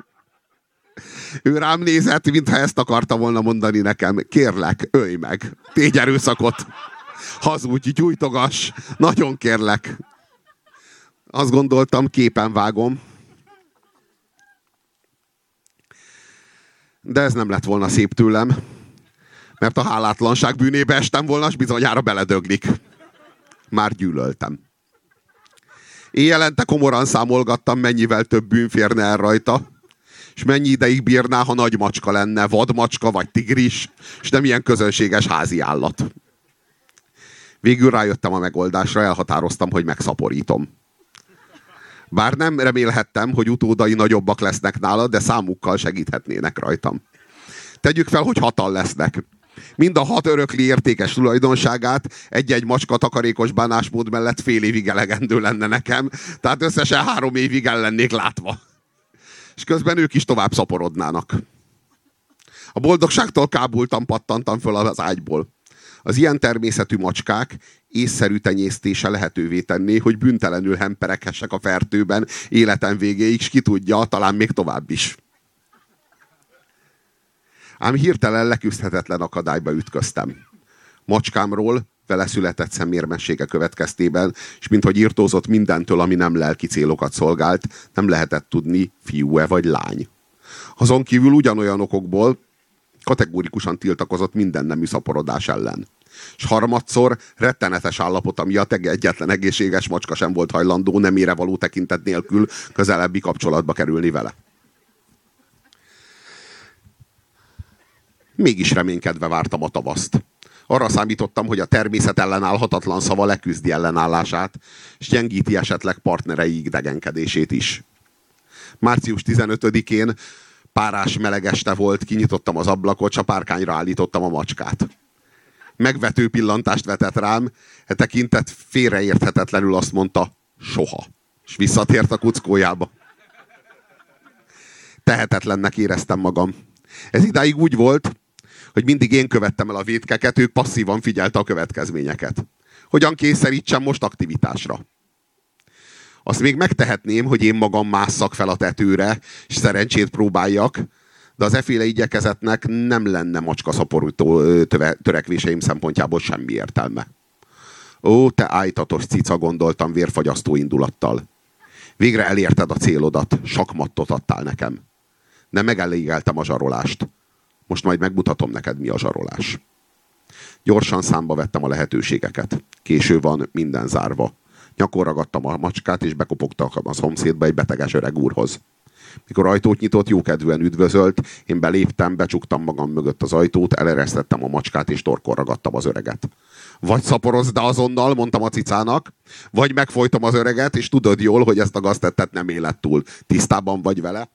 Speaker 1: Ő rám nézett, mintha ezt akarta volna mondani nekem. Kérlek, ölj meg. Tégy erőszakot. Hazudj, gyújtogass. Nagyon kérlek. Azt gondoltam, képen vágom. De ez nem lett volna szép tőlem, mert a hálátlanság bűnébe estem volna, s bizonyára beledöglik. Már gyűlöltem. Éjjelente komoran számolgattam, mennyivel több bűn férne el rajta, és mennyi ideig bírná, ha nagy macska lenne, vadmacska vagy tigris, és nem ilyen közönséges házi állat. Végül rájöttem a megoldásra, elhatároztam, hogy megszaporítom. Bár nem remélhettem, hogy utódai nagyobbak lesznek nála, de számukkal segíthetnének rajtam. Tegyük fel, hogy 6-an lesznek. Mind a 6 örökli értékes tulajdonságát egy-egy macska takarékos bánásmód mellett fél évig elegendő lenne nekem, tehát összesen 3 évig el lennék látva. És közben ők is tovább szaporodnának. A boldogságtól kábultan pattantam föl az ágyból. Az ilyen természetű macskák észszerű tenyésztése lehetővé tenné, hogy bűntelenül hempereghessek a fertőben életem végéig, s ki tudja, talán még tovább is. Ám hirtelen leküzdhetetlen akadályba ütköztem. Macskámról vele született szemérmessége következtében, és minthogy irtózott mindentől, ami nem lelki célokat szolgált, nem lehetett tudni, fiú-e vagy lány. Azon kívül ugyanolyan okokból kategórikusan tiltakozott minden nemű szaporodás ellen. És harmadszor rettenetes állapota miatt egyetlen egészséges macska sem volt hajlandó nemére való tekintet nélkül közelebbi kapcsolatba kerülni vele. Mégis reménykedve vártam a tavaszt. Arra számítottam, hogy a természet ellenállhatatlan szava leküzdi ellenállását, és gyengíti esetleg partnerei idegenkedését is. Március 15-én párás meleg este volt, kinyitottam az ablakot, s a párkányra állítottam a macskát. Megvető pillantást vetett rám, e tekintet félreérthetetlenül azt mondta, soha. És visszatért a kuckójába. Tehetetlennek éreztem magam. Ez idáig úgy volt, hogy mindig én követtem el a vétkeket, ők passzívan figyelte a következményeket. Hogyan kényszerítsem most aktivitásra? Azt még megtehetném, hogy én magam másszak fel a tetőre, és szerencsét próbáljak, de az efféle igyekezetnek nem lenne macskaszaporító törekvéseim szempontjából semmi értelme. Ó, te ájtatos cica, gondoltam vérfagyasztó indulattal. Végre elérted a célodat, sakmattot adtál nekem. De megelégeltem a zsarolást. Most majd megmutatom neked, mi a zsarolás. Gyorsan számba vettem a lehetőségeket. Késő van, minden zárva. Nyakon ragadtam a macskát, és bekopogtam a szomszédba egy beteges öreg úrhoz. Mikor ajtót nyitott, jókedvűen üdvözölt, én beléptem, becsuktam magam mögött az ajtót, eleresztettem a macskát, és torkon ragadtam az öreget. Vagy szaporozz, de azonnal, mondtam a cicának, vagy megfojtom az öreget, és tudod jól, hogy ezt a gaztettet nem éled túl. Tisztában vagy vele?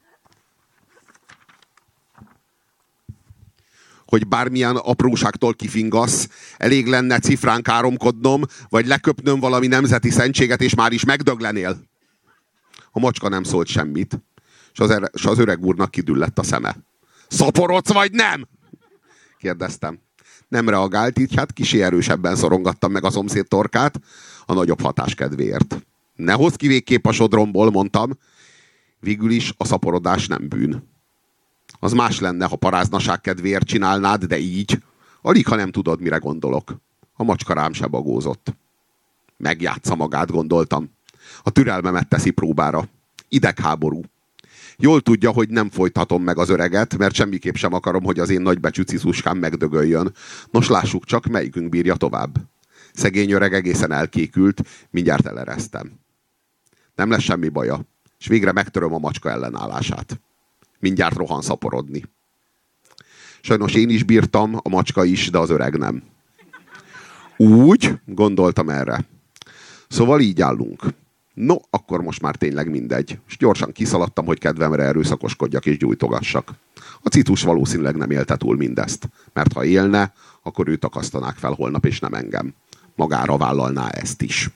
Speaker 1: Hogy bármilyen apróságtól kifingasz, elég lenne cifrán káromkodnom, vagy leköpnöm valami nemzeti szentséget, és már is megdöglenél. A macska nem szólt semmit, és az öreg úrnak kidüllett a szeme. Szaporodsz vagy nem? Kérdeztem. Nem reagált, így hát kissé erősebben szorongattam meg a szomszéd torkát, a nagyobb hatás kedvéért. Ne hozz ki végképp a sodromból, mondtam. Végül is a szaporodás nem bűn. Az más lenne, ha paráznaság kedvéért csinálnád, de így. Alig, ha nem tudod, mire gondolok. A macska rám se bagózott. Megjátsza magát, gondoltam. A türelmemet teszi próbára. Idegháború. Jól tudja, hogy nem folytatom meg az öreget, mert semmiképp sem akarom, hogy az én nagybecsű cicuskám megdögöljön. Nos, lássuk csak, melyikünk bírja tovább. Szegény öreg egészen elkékült, mindjárt eleresztem. Nem lesz semmi baja, és végre megtöröm a macska ellenállását. Mindjárt rohan szaporodni. Sajnos én is bírtam, a macska is, de az öreg nem. Úgy, gondoltam erre. Szóval így állunk. No, akkor most már tényleg mindegy. És gyorsan kiszaladtam, hogy kedvemre erőszakoskodjak és gyújtogassak. A Citus valószínűleg nem élte túl mindezt. Mert ha élne, akkor őt akasztanák fel holnap, és nem engem. Magára vállalná ezt is.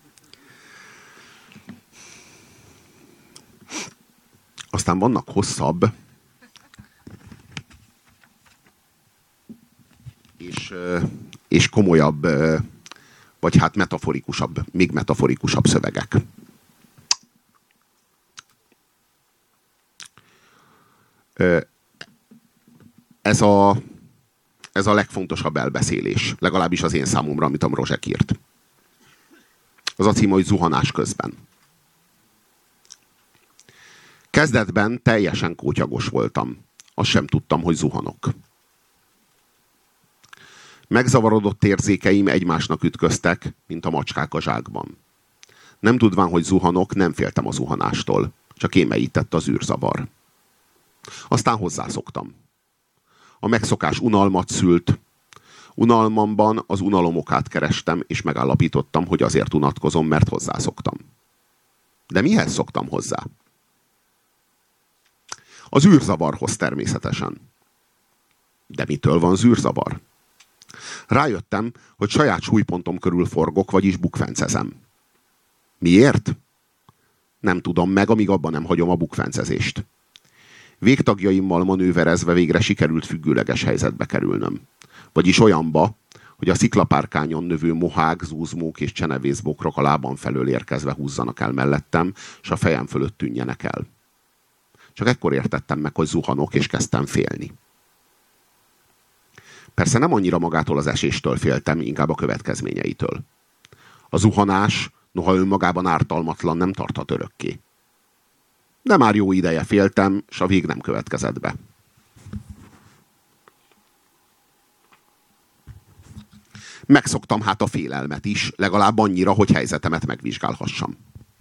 Speaker 1: Aztán vannak hosszabb és komolyabb, vagy hát metaforikusabb, még metaforikusabb szövegek. Ez a legfontosabb elbeszélés, legalábbis az én számomra, amit a Mrozsek írt. Az a cím, hogy Zuhanás közben. Kezdetben teljesen kótyagos voltam. Azt sem tudtam, hogy zuhanok. Megzavarodott érzékeim egymásnak ütköztek, mint a macskák a zsákban. Nem tudván, hogy zuhanok, nem féltem a zuhanástól. Csak émeített az űrzavar. Aztán hozzászoktam. A megszokás unalmat szült. Unalmamban az unalom okát kerestem, és megállapítottam, hogy azért unatkozom, mert hozzászoktam. De mihez szoktam hozzá? Az űrzavarhoz természetesen. De mitől van zűrzavar? Rájöttem, hogy saját súlypontom körül forgok, vagyis bukfencezem. Miért? Nem tudom meg, amíg abban nem hagyom a bukfencezést. Végtagjaimmal manőverezve végre sikerült függőleges helyzetbe kerülnöm. Vagyis olyanba, hogy a sziklapárkányon növő mohák, zúzmók és csenevészbokrok a lábam felől érkezve húzzanak el mellettem, és a fejem fölött tűnjenek el. Csak ekkor értettem meg, hogy zuhanok, és kezdtem félni. Persze nem annyira magától az eséstől féltem, inkább a következményeitől. A zuhanás, noha önmagában ártalmatlan, nem tarthat örökké. De már jó ideje féltem, s a vég nem következett be. Megszoktam hát a félelmet is, legalább annyira, hogy helyzetemet megvizsgálhassam.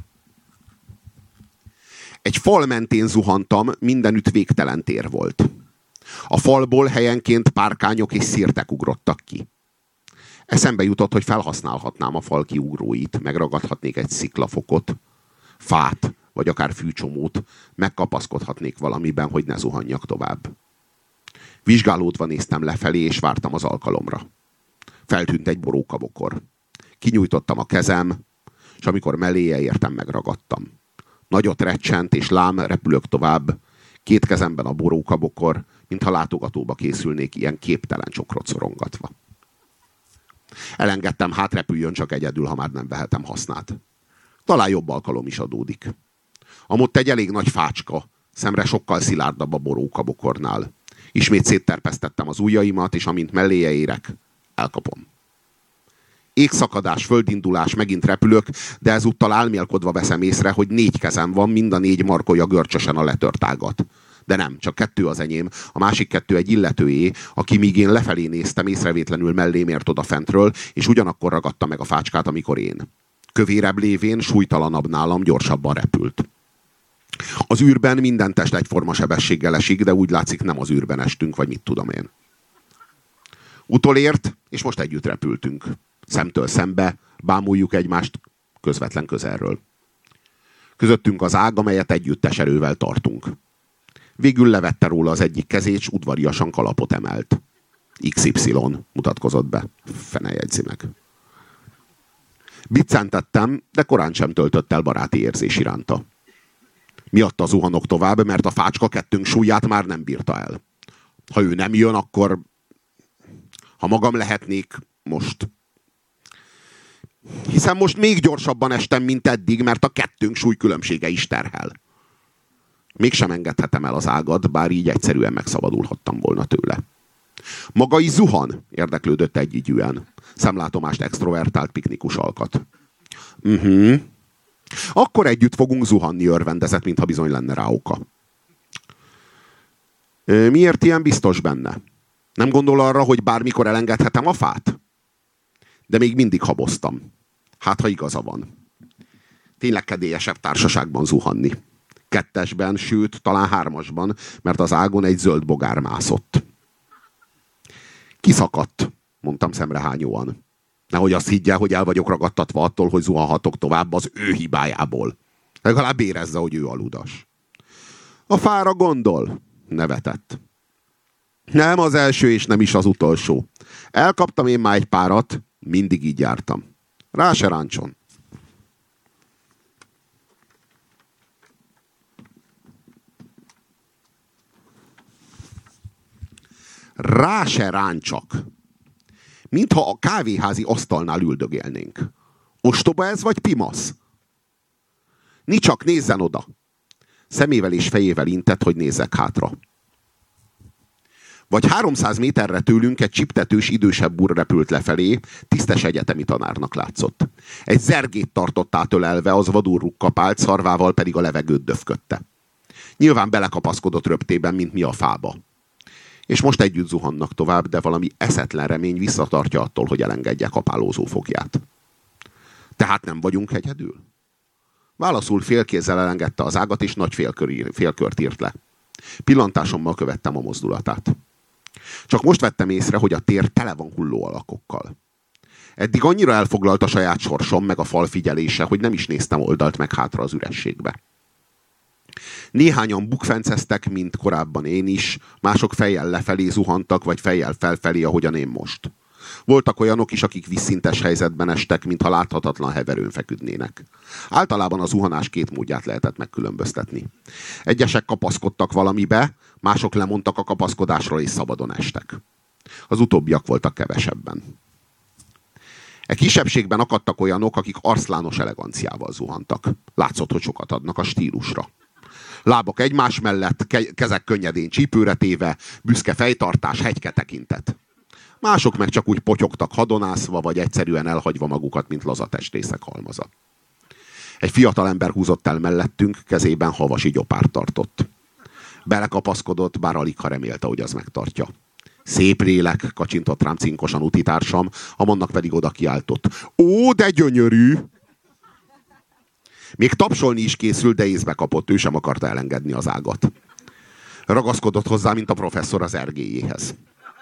Speaker 1: Egy fal mentén zuhantam, mindenütt végtelen tér volt. A falból helyenként párkányok és szirtek ugrottak ki. Eszembe jutott, hogy felhasználhatnám a fal kiugróit, megragadhatnék egy sziklafokot, fát, vagy akár fűcsomót, megkapaszkodhatnék valamiben, hogy ne zuhanjak tovább. Vizsgálódva néztem lefelé, és vártam az alkalomra. Feltűnt egy borókabokor. Kinyújtottam a kezem, és amikor melléje értem, megragadtam. Nagyot recsent, és lám, repülök tovább, két kezemben a borókabokor, mintha látogatóba készülnék, ilyen képtelen csokrot szorongatva. Elengedtem, hát repüljön csak egyedül, ha már nem vehetem hasznát. Talán jobb alkalom is adódik. Amott egy elég nagy fácska, szemre sokkal szilárdabb a borókabokornál. Ismét szétterpesztettem az ujjaimat, és amint melléje érek, elkapom. Égszakadás, földindulás, megint repülök, de ezúttal álmélkodva veszem észre, hogy 4 kezem van, mind a 4 markolja görcsösen a letört ágat. De nem, csak 2 az enyém, a másik 2 egy illetőjé, aki míg én lefelé néztem, észrevétlenül mellém ért oda fentről, és ugyanakkor ragadta meg a fácskát, amikor én. Kövérebb lévén, súlytalanabb nálam, gyorsabban repült. Az űrben minden test egyforma sebességgel esik, de úgy látszik, nem az űrben estünk, vagy mit tudom én. Utolért, és most együtt repültünk. Szemtől szembe, bámuljuk egymást közvetlen közelről. Közöttünk az ág, amelyet együttes erővel tartunk. Végül levette róla az egyik kezét, s udvariasan kalapot emelt. XY mutatkozott be. Fene jegyzi meg. Biccentettem, de korán sem töltött el baráti érzés iránta. Miatta zuhanok tovább, mert a fácska kettőnk súlyát már nem bírta el. Ha ő nem jön, akkor... Ha magam lehetnék, most... Hiszen most még gyorsabban estem, mint eddig, mert a kettőnk súlykülönbsége is terhel. Mégsem engedhetem el az ágat, bár így egyszerűen megszabadulhattam volna tőle. Maga is zuhan? Érdeklődött együgyűen. Szemlátomást extrovertált piknikus alkat. Akkor együtt fogunk zuhanni, örvendezett, mintha bizony lenne rá oka. Miért ilyen biztos benne? Nem gondol arra, hogy bármikor elengedhetem a fát? De még mindig haboztam. Hát, ha igaza van. Tényleg kedélyesebb társaságban zuhanni. 2-esben, sőt, talán 3-asban, mert az ágon egy zöld bogár mászott. Kiszakadt, mondtam szemrehányóan. Nehogy azt higgye, hogy el vagyok ragadtatva attól, hogy zuhanhatok tovább az ő hibájából. Legalább érezze, hogy ő a ludas. A fára gondol, nevetett. Nem az első és nem is az utolsó. Elkaptam én már egy párat, mindig így jártam. Rá se ráncson. Rá se ráncsak. Mintha a kávéházi asztalnál üldögélnénk. Ostoba ez, vagy pimasz? Nicsak, nézzen oda. Szemével és fejével intett, hogy nézzek hátra. Vagy 300 méterre tőlünk egy csiptetős, idősebb burr repült lefelé, tisztes egyetemi tanárnak látszott. Egy zergét tartott átölelve, az vadul rukkapált, szarvával pedig a levegőt döfködte. Nyilván belekapaszkodott röptében, mint mi a fába. És most együtt zuhannak tovább, de valami eszetlen remény visszatartja attól, hogy elengedje kapálózó fogját. Tehát nem vagyunk egyedül? Válaszul félkézzel elengedte az ágat, és nagy félkört írt le. Pillantásommal követtem a mozdulatát. Csak most vettem észre, hogy a tér tele van hulló alakokkal. Eddig annyira elfoglalt a saját sorsom, meg a fal figyelése, hogy nem is néztem oldalt meg hátra az ürességbe. Néhányan bukfenceztek, mint korábban én is, mások fejjel lefelé zuhantak, vagy fejjel felfelé, ahogyan én most. Voltak olyanok is, akik vízszintes helyzetben estek, mintha láthatatlan heverőn feküdnének. Általában a zuhanás két módját lehetett megkülönböztetni. Egyesek kapaszkodtak valamibe, mások lemondtak a kapaszkodásról és szabadon estek. Az utóbbiak voltak kevesebben. E kisebbségben akadtak olyanok, akik arszlános eleganciával zuhantak. Látszott, hogy sokat adnak a stílusra. Lábak egymás mellett, kezek könnyedén csípőre téve, büszke fejtartás, hegyke tekintet. Mások meg csak úgy potyogtak hadonászva, vagy egyszerűen elhagyva magukat, mint lazatestrészek halmaza. Egy fiatal ember húzott el mellettünk, kezében havasi gyopárt tartott. Belekapaszkodott, bár aligha remélte, hogy az megtartja. Szép lélek, kacsintott rám cinkosan utitársam, Amannak pedig oda kiáltott. Ó, de gyönyörű! Még tapsolni is készült, de észbe kapott, ő sem akarta elengedni az ágat. Ragaszkodott hozzá, mint a professzor az ergélyéhez.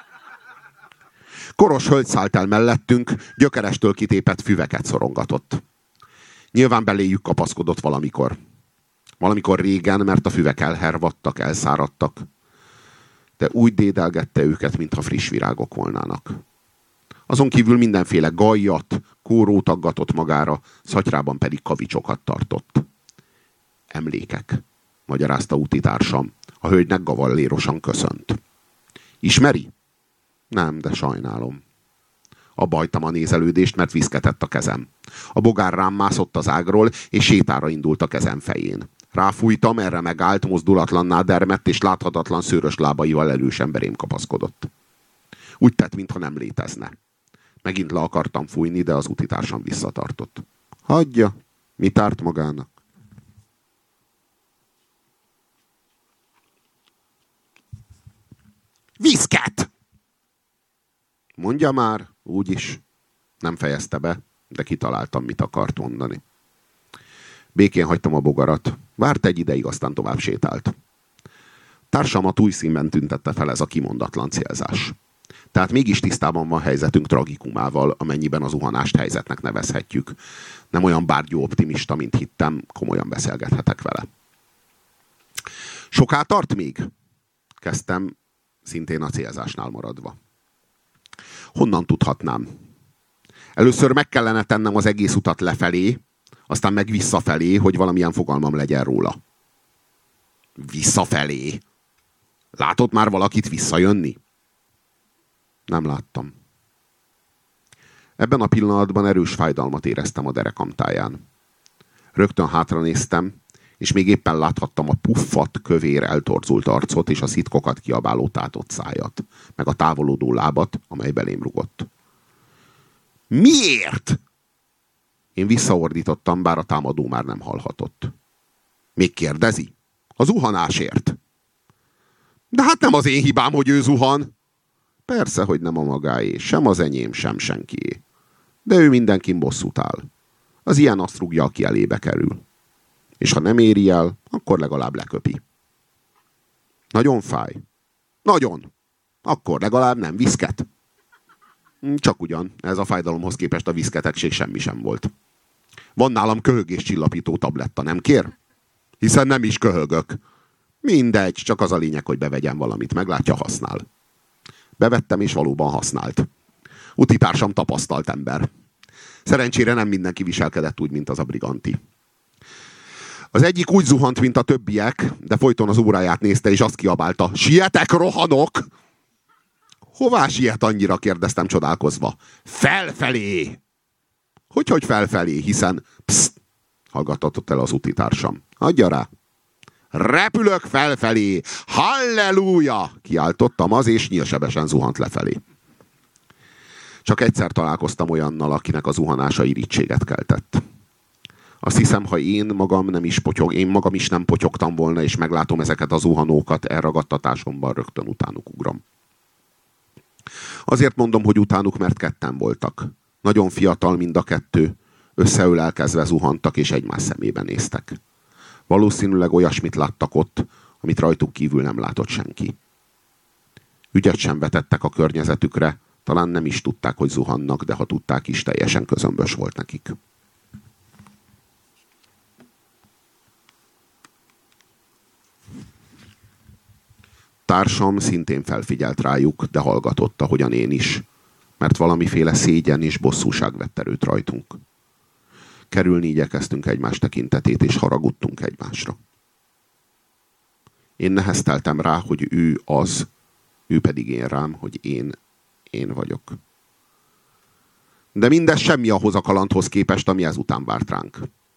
Speaker 1: Koros hölgy szállt el mellettünk, gyökerestől kitépett füveket szorongatott. Nyilván beléjük kapaszkodott valamikor. Valamikor régen, mert a füvek elhervadtak, elszáradtak. De úgy dédelgette őket, mintha friss virágok volnának. Azon kívül mindenféle gajjat, kórót aggatott magára, szatyrában pedig kavicsokat tartott. Emlékek, magyarázta utitársam. A hölgynek gavallérosan köszönt. Ismeri? Nem, de sajnálom. Abba hagytam a nézelődést, mert viszketett a kezem. A bogár rám mászott az ágról, és sétára indult a kezem fején. Ráfújtam, erre megállt, mozdulatlanná dermedt, és láthatatlan szőrös lábaival erősen belém kapaszkodott. Úgy tett, mintha nem létezne. Megint le akartam fújni, de az utitársam visszatartott. Hagyja, mit árt magának? Viszket! Mondja már, úgyis. Nem fejezte be, de kitaláltam, mit akart mondani. Békén hagytam a bogarat. Várt egy ideig, aztán tovább sétált. Társamat új színben tüntette fel ez a kimondatlan célzás. Tehát mégis tisztában van helyzetünk tragikumával, amennyiben a zuhanást helyzetnek nevezhetjük. Nem olyan bárgyú optimista, mint hittem, komolyan beszélgethetek vele. Soká tart még? Kezdtem, szintén a célzásnál maradva. Honnan tudhatnám? Először meg kellene tennem az egész utat lefelé, aztán meg visszafelé, hogy valamilyen fogalmam legyen róla. Visszafelé? Látott már valakit visszajönni? Nem láttam. Ebben a pillanatban erős fájdalmat éreztem a derekam táján. Rögtön hátra néztem, és még éppen láthattam a puffat, kövér, eltorzult arcot és a szitkokat kiabáló tátott szájat, meg a távolodó lábat, amely belém rugott. Miért? Én visszaordítottam, bár a támadó már nem hallhatott. Még kérdezi? A zuhanásért. De hát nem az én hibám, hogy ő zuhan. Persze, hogy nem a magáé, sem az enyém, sem senkié. De ő mindenkin bosszút áll. Az ilyen azt rúgja, aki elébe kerül. És ha nem éri el, akkor legalább leköpi. Nagyon fáj? Nagyon. Akkor legalább nem viszket. Csak ugyan, ez a fájdalomhoz képest a viszketegség semmi sem volt. Van nálam köhögéscsillapító tabletta, nem kér? Hiszen nem is köhögök. Mindegy, csak az a lényeg, hogy bevegyen valamit. Meglátja, használ. Bevettem, és valóban használt. Utitársam tapasztalt ember. Szerencsére nem mindenki viselkedett úgy, mint az a briganti. Az egyik úgy zuhant, mint a többiek, de folyton az óráját nézte, és azt kiabálta: sietek, rohanok! Hová siet annyira? Kérdeztem csodálkozva. Felfelé! Hogy felfelé? Hiszen... Pszt! Hallgatott el az utitársam. Adja rá! Repülök felfelé! Halleluja! Kiáltottam az, és nyílsebesen zuhant lefelé. Csak egyszer találkoztam olyannal, akinek a zuhanása irítséget keltett. Azt hiszem, ha én magam is nem potyogtam volna, és meglátom ezeket a zuhanókat, elragadtatásomban rögtön utánuk ugrom. Azért mondom, hogy utánuk, mert ketten voltak. Nagyon fiatal mind a kettő, összeölelkezve zuhantak, és egymás szemébe néztek. Valószínűleg olyasmit láttak ott, amit rajtuk kívül nem látott senki. Ügyet sem vetettek a környezetükre, talán nem is tudták, hogy zuhannak, de ha tudták is, teljesen közömbös volt nekik. Társam szintén felfigyelt rájuk, de hallgatott, ahogyan én is, mert valamiféle szégyen és bosszúság vett erőt rajtunk. Kerülni igyekeztünk egymás tekintetét, és haragudtunk egymásra. Én nehezteltem rá, hogy ő az, ő pedig én rám, hogy én vagyok. De mindez semmi ahhoz a kalandhoz képest, ami ezután várt ránk.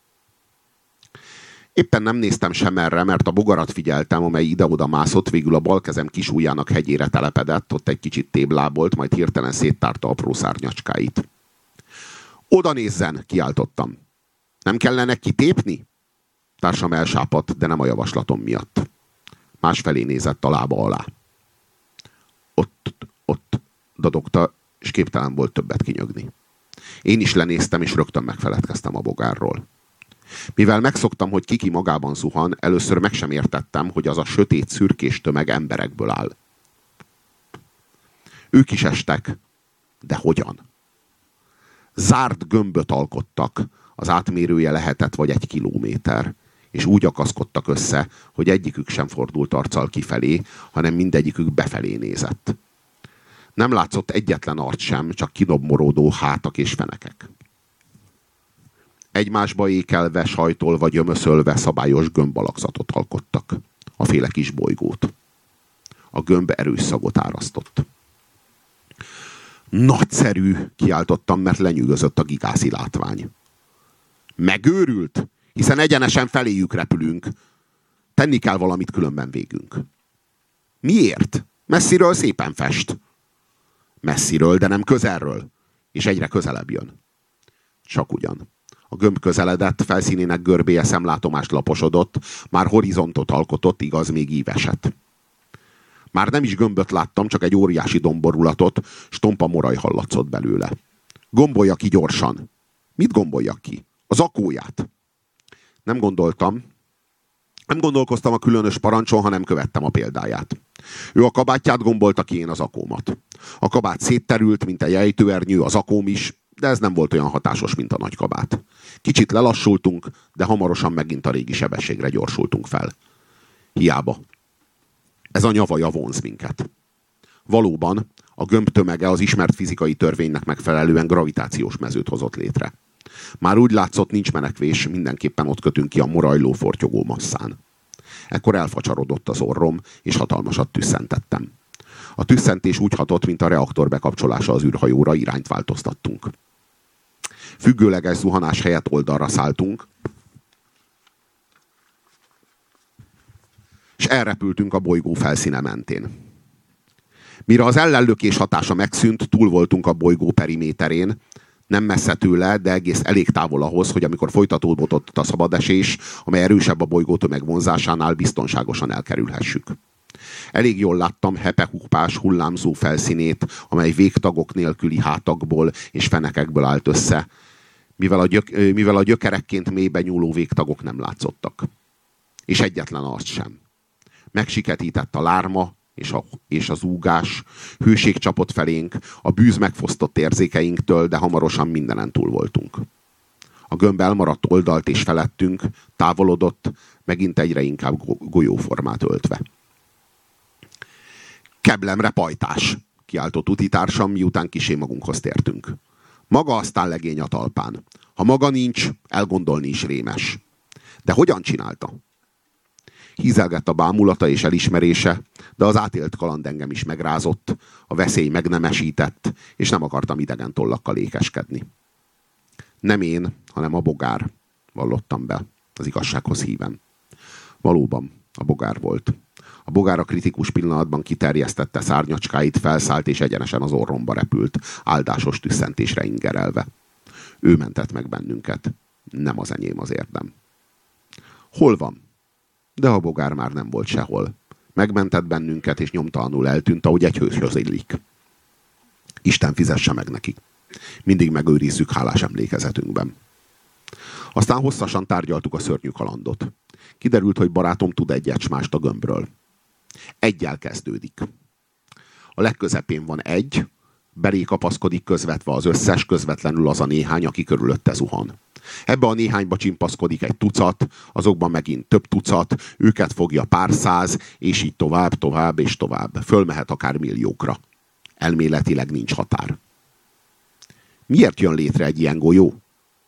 Speaker 1: Éppen nem néztem sem erre, mert a bogarat figyeltem, amely ide-oda mászott, végül a bal kezem kis ujjának hegyére telepedett, ott egy kicsit téblábolt, majd hirtelen széttárta apró szárnyacskáit. Oda nézzen, kiáltottam. Nem kellene kitépni? Társam elsápadt, de nem a javaslatom miatt. Másfelé nézett a lába alá. Ott, dadogta, és képtelen volt többet kinyögni. Én is lenéztem, és rögtön megfeledkeztem a bogárról. Mivel megszoktam, hogy kiki magában zuhan, először meg sem értettem, hogy az a sötét, szürkés tömeg emberekből áll. Ők is estek, de hogyan? Zárt gömböt alkottak, az átmérője lehetett vagy 1 kilométer, és úgy akaszkodtak össze, hogy egyikük sem fordult arccal kifelé, hanem mindegyikük befelé nézett. Nem látszott egyetlen arc sem, csak kidomborodó hátak és fenekek. Egymásba ékelve, sajtolva, gyömöszölve szabályos gömbalakzatot alkottak. A féle kis bolygót. A gömb erős szagot árasztott. Nagyszerű, kiáltottam, mert lenyűgözött a gigászi látvány. Megőrült? Hiszen egyenesen feléjük repülünk. Tenni kell valamit, különben végünk. Miért? Messziről szépen fest. Messziről, de nem közelről. És egyre közelebb jön. Csak ugyan. A gömb közeledett, felszínének görbéje szemlátomást laposodott, már horizontot alkotott, igaz, még ívesett. Már nem is gömböt láttam, csak egy óriási domborulatot, s tompa moraj hallatszott belőle. Gombolja ki gyorsan. Mit gomboljak ki? Az akóját. Nem gondolkoztam a különös parancson, hanem követtem a példáját. Ő a kabátját gombolta ki, én az akómat. A kabát szétterült, mint egy ejtőernyő, az akóm is, de ez nem volt olyan hatásos, mint a nagy kabát. Kicsit lelassultunk, de hamarosan megint a régi sebességre gyorsultunk fel. Hiába. Ez a nyavaja vonz minket. Valóban, a gömb tömege az ismert fizikai törvénynek megfelelően gravitációs mezőt hozott létre. Már úgy látszott, nincs menekvés, mindenképpen ott kötünk ki a morajló, fortyogó masszán. Ekkor elfacsarodott az orrom, és hatalmasat tüsszentettem. A tüsszentés úgy hatott, mint a reaktor bekapcsolása az űrhajóra, irányt változtattunk. Függőleges zuhanás helyett oldalra szálltunk, és elrepültünk a bolygó felszíne mentén. Mire az ellenlökés hatása megszűnt, túl voltunk a bolygó periméterén, nem messze tőle, de egész elég távol ahhoz, hogy amikor folytatódott a szabadesés, amely erősebb a bolygótömeg vonzásánál, biztonságosan elkerülhessük. Elég jól láttam hepehupás hullámzó felszínét, amely végtagok nélküli hátakból és fenekekből állt össze, mivel a gyökerekként mélybe nyúló végtagok nem látszottak. És egyetlen arc sem. Megsiketített a lárma, és a zúgás, hőség csapott felénk, a bűz megfosztott érzékeinktől, de hamarosan mindenen túl voltunk. A gömb elmaradt oldalt és felettünk, távolodott, megint egyre inkább golyóformát öltve. Keblemre pajtás! Kiáltott utitársam, miután kissé magunkhoz tértünk. Maga aztán legény a talpán. Ha maga nincs, elgondolni is rémes. De hogyan csinálta? Hízelgett a bámulata és elismerése, de az átélt kaland engem is megrázott, a veszély megnemesített, és nem akartam idegen tollakkal ékeskedni. Nem én, hanem a bogár, vallottam be, az igazsághoz híven. Valóban, a bogár volt. A bogár a kritikus pillanatban kiterjesztette szárnyacskáit, felszállt és egyenesen az orromba repült, áldásos tüsszentésre ingerelve. Ő mentett meg bennünket. Nem az enyém az érdem. Hol van? De a bogár már nem volt sehol. Megmentett bennünket, és nyomtalanul eltűnt, ahogy egy hőshöz illik. Isten fizesse meg neki. Mindig megőrizzük hálás emlékezetünkben. Aztán hosszasan tárgyaltuk a szörnyű kalandot. Kiderült, hogy barátom tud egy ecsmást a gömbről. Eggyel kezdődik. A legközepén van egy, belé kapaszkodik közvetve az összes, közvetlenül az a néhány, aki körülötte zuhan. Ebbe a néhányba csimpaszkodik egy tucat, azokban megint több tucat, őket fogja pár száz, és így tovább, tovább és tovább. Fölmehet akár milliókra. Elméletileg nincs határ. Miért jön létre egy ilyen golyó?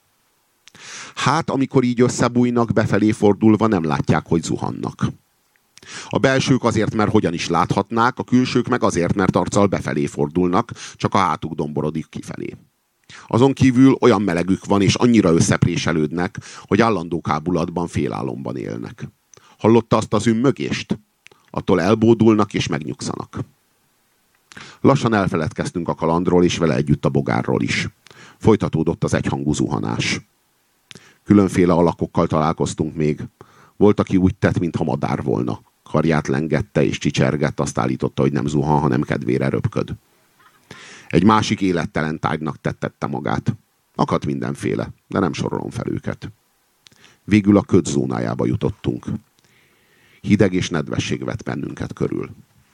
Speaker 1: Hát, amikor így összebújnak, befelé fordulva nem látják, hogy zuhannak. A belsők azért, mert hogyan is láthatnák, a külsők meg azért, mert arccal befelé fordulnak, csak a hátuk domborodik kifelé. Azon kívül olyan melegük van, és annyira összepréselődnek, hogy állandó kábulatban, félálomban élnek. Hallotta azt az ümmögést? Attól elbódulnak és megnyugszanak. Lassan elfeledkeztünk a kalandról, és vele együtt a bogárról is. Folytatódott az egyhangú zuhanás. Különféle alakokkal találkoztunk még. Volt, aki úgy tett, mintha madár volna. Karját lengette és csicsergett, azt állította, hogy nem zuhan, hanem kedvére röpköd. Egy másik élettelen tárgynak tettette magát. Akadt mindenféle, de nem sorolom fel őket. Végül a köd zónájába jutottunk. Hideg és nedvesség vett bennünket körül.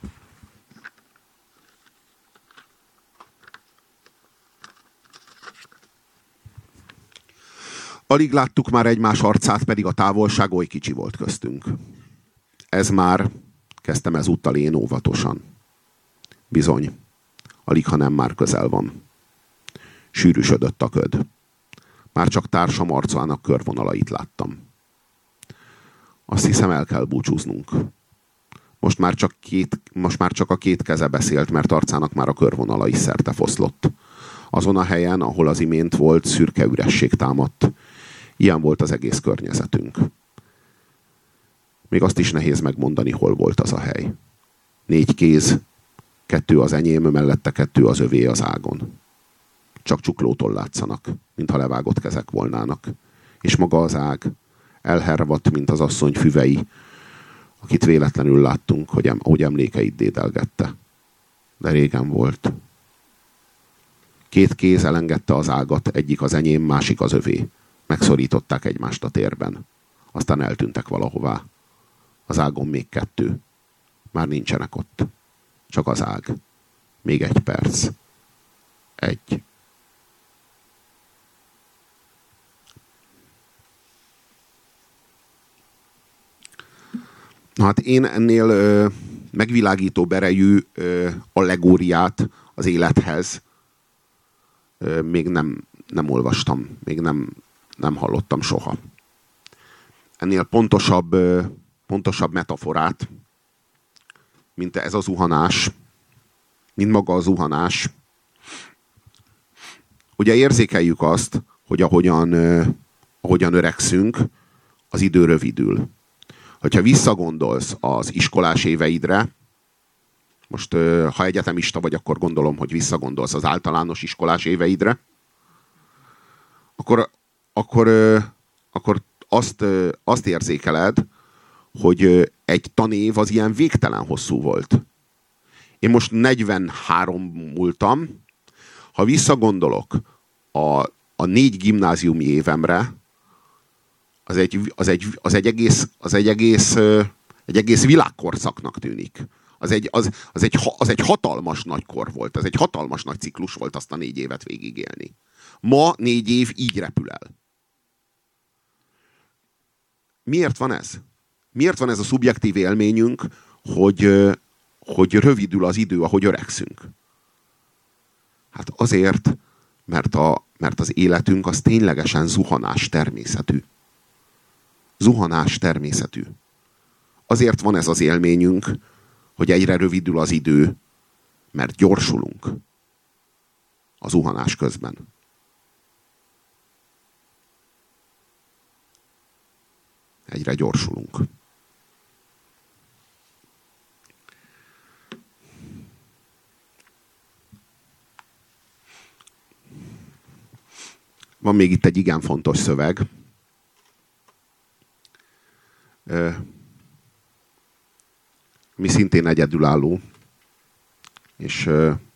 Speaker 1: Alig láttuk már egymás arcát, pedig a távolság oly kicsi volt köztünk. Ez már, kezdtem ezúttal én óvatosan. Bizony, alig, ha nem már közel van. Sűrűsödött a köd. Már csak társam arcának körvonalait láttam. Azt hiszem, el kell búcsúznunk. Most már csak a két keze beszélt, mert arcának már a körvonala is szerte foszlott. Azon a helyen, ahol az imént volt, szürke üresség támadt. Ilyen volt az egész környezetünk. Még azt is nehéz megmondani, hol volt az a hely. 4 kéz, 2 az enyém, mellette 2 az övé az ágon. Csak csuklótól látszanak, mintha levágott kezek volnának. És maga az ág elhervadt, mint az asszony füvei, akit véletlenül láttunk, hogy emlékeit dédelgette. De régen volt. 2 kéz elengedte az ágat, egyik az enyém, másik az övé. Megszorították egymást a térben. Aztán eltűntek valahová. Az ágon még 2. Már nincsenek ott. Csak az ág. Még 1 perc. 1. Na hát én ennél megvilágítóbb erejű allegóriát az élethez még nem olvastam, még nem hallottam soha. Ennél pontosabb metaforát, mint ez a zuhanás, mint maga a zuhanás. Ugye érzékeljük azt, hogy ahogyan öregszünk, az idő rövidül. Hogyha visszagondolsz az iskolás éveidre, most ha egyetemista vagy, akkor gondolom, hogy visszagondolsz az általános iskolás éveidre, akkor azt érzékeled, hogy egy tanév az ilyen végtelen hosszú volt. Én most 43 múltam, ha visszagondolok a 4 gimnáziumi évemre, az egy egész világkorszaknak tűnik. Az egy hatalmas nagy kor volt, ez egy hatalmas nagy ciklus volt azt a 4 évet végigélni. Ma 4 év így repül el. Miért van ez? Miért van ez a szubjektív élményünk, hogy rövidül az idő, ahogy öregszünk? Hát azért, mert az életünk az ténylegesen zuhanás természetű. Zuhanás természetű. Azért van ez az élményünk, hogy egyre rövidül az idő, mert gyorsulunk a zuhanás közben. Egyre gyorsulunk. Van még itt egy igen fontos szöveg. Mi szintén egyedülálló. És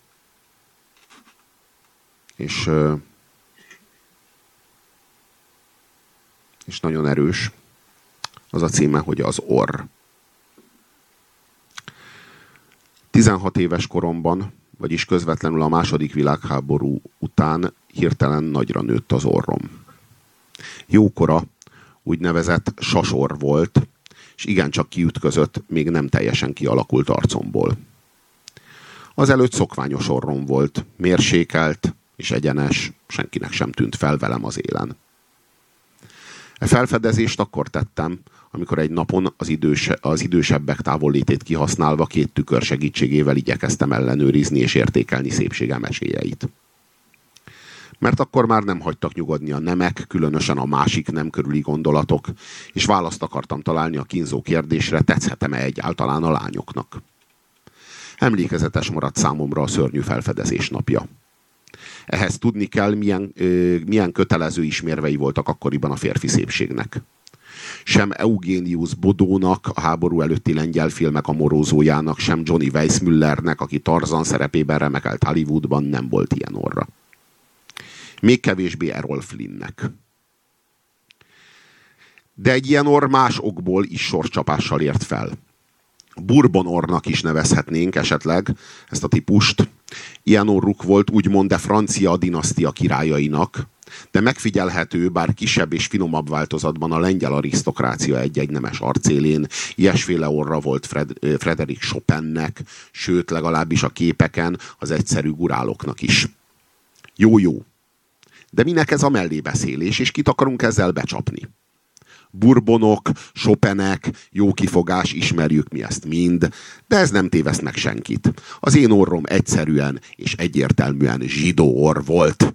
Speaker 1: nagyon erős. Az a címe, hogy az orr. 16 éves koromban, vagyis közvetlenül a II. Világháború után hirtelen nagyra nőtt az orrom. Jókora úgynevezett sasorr volt, és igencsak kiütközött, még nem teljesen kialakult arcomból. Azelőtt szokványos orrom volt, mérsékelt és egyenes, senkinek sem tűnt fel velem az élen. E felfedezést akkor tettem, amikor egy napon az idősebbek távollétét kihasználva 2 tükör segítségével igyekeztem ellenőrizni és értékelni szépségem esélyeit. Mert akkor már nem hagytak nyugodni a nemek, különösen a másik nem körüli gondolatok, és választ akartam találni a kínzó kérdésre, tetszhetem-e egyáltalán a lányoknak. Emlékezetes maradt számomra a szörnyű felfedezés napja. Ehhez tudni kell, milyen kötelező ismérvei voltak akkoriban a férfi szépségnek. Sem Eugenius Bodónak, a háború előtti lengyel filmek amorózójának, sem Johnny Weissmüllernek, aki Tarzan szerepében remekelt Hollywoodban, nem volt ilyen orra. Még kevésbé Errol Flynnnek. De egy ilyen orr más okból is sorcsapással ért fel. Bourbon orrnak is nevezhetnénk esetleg ezt a típust. Ilyen orruk volt úgymond de francia dinasztia királyainak, de megfigyelhető, bár kisebb és finomabb változatban a lengyel arisztokrácia egy-egy nemes arcélén. Ilyesféle orra volt Frédéric Chopinnek, sőt legalábbis a képeken az egyszerű guráloknak is. Jó. De minek ez a mellébeszélés, és kit akarunk ezzel becsapni? Bourbonok, Chopinek, jó kifogás, ismerjük mi ezt mind, de ez nem téveszt meg senkit. Az én orrom egyszerűen és egyértelműen zsidó orr volt.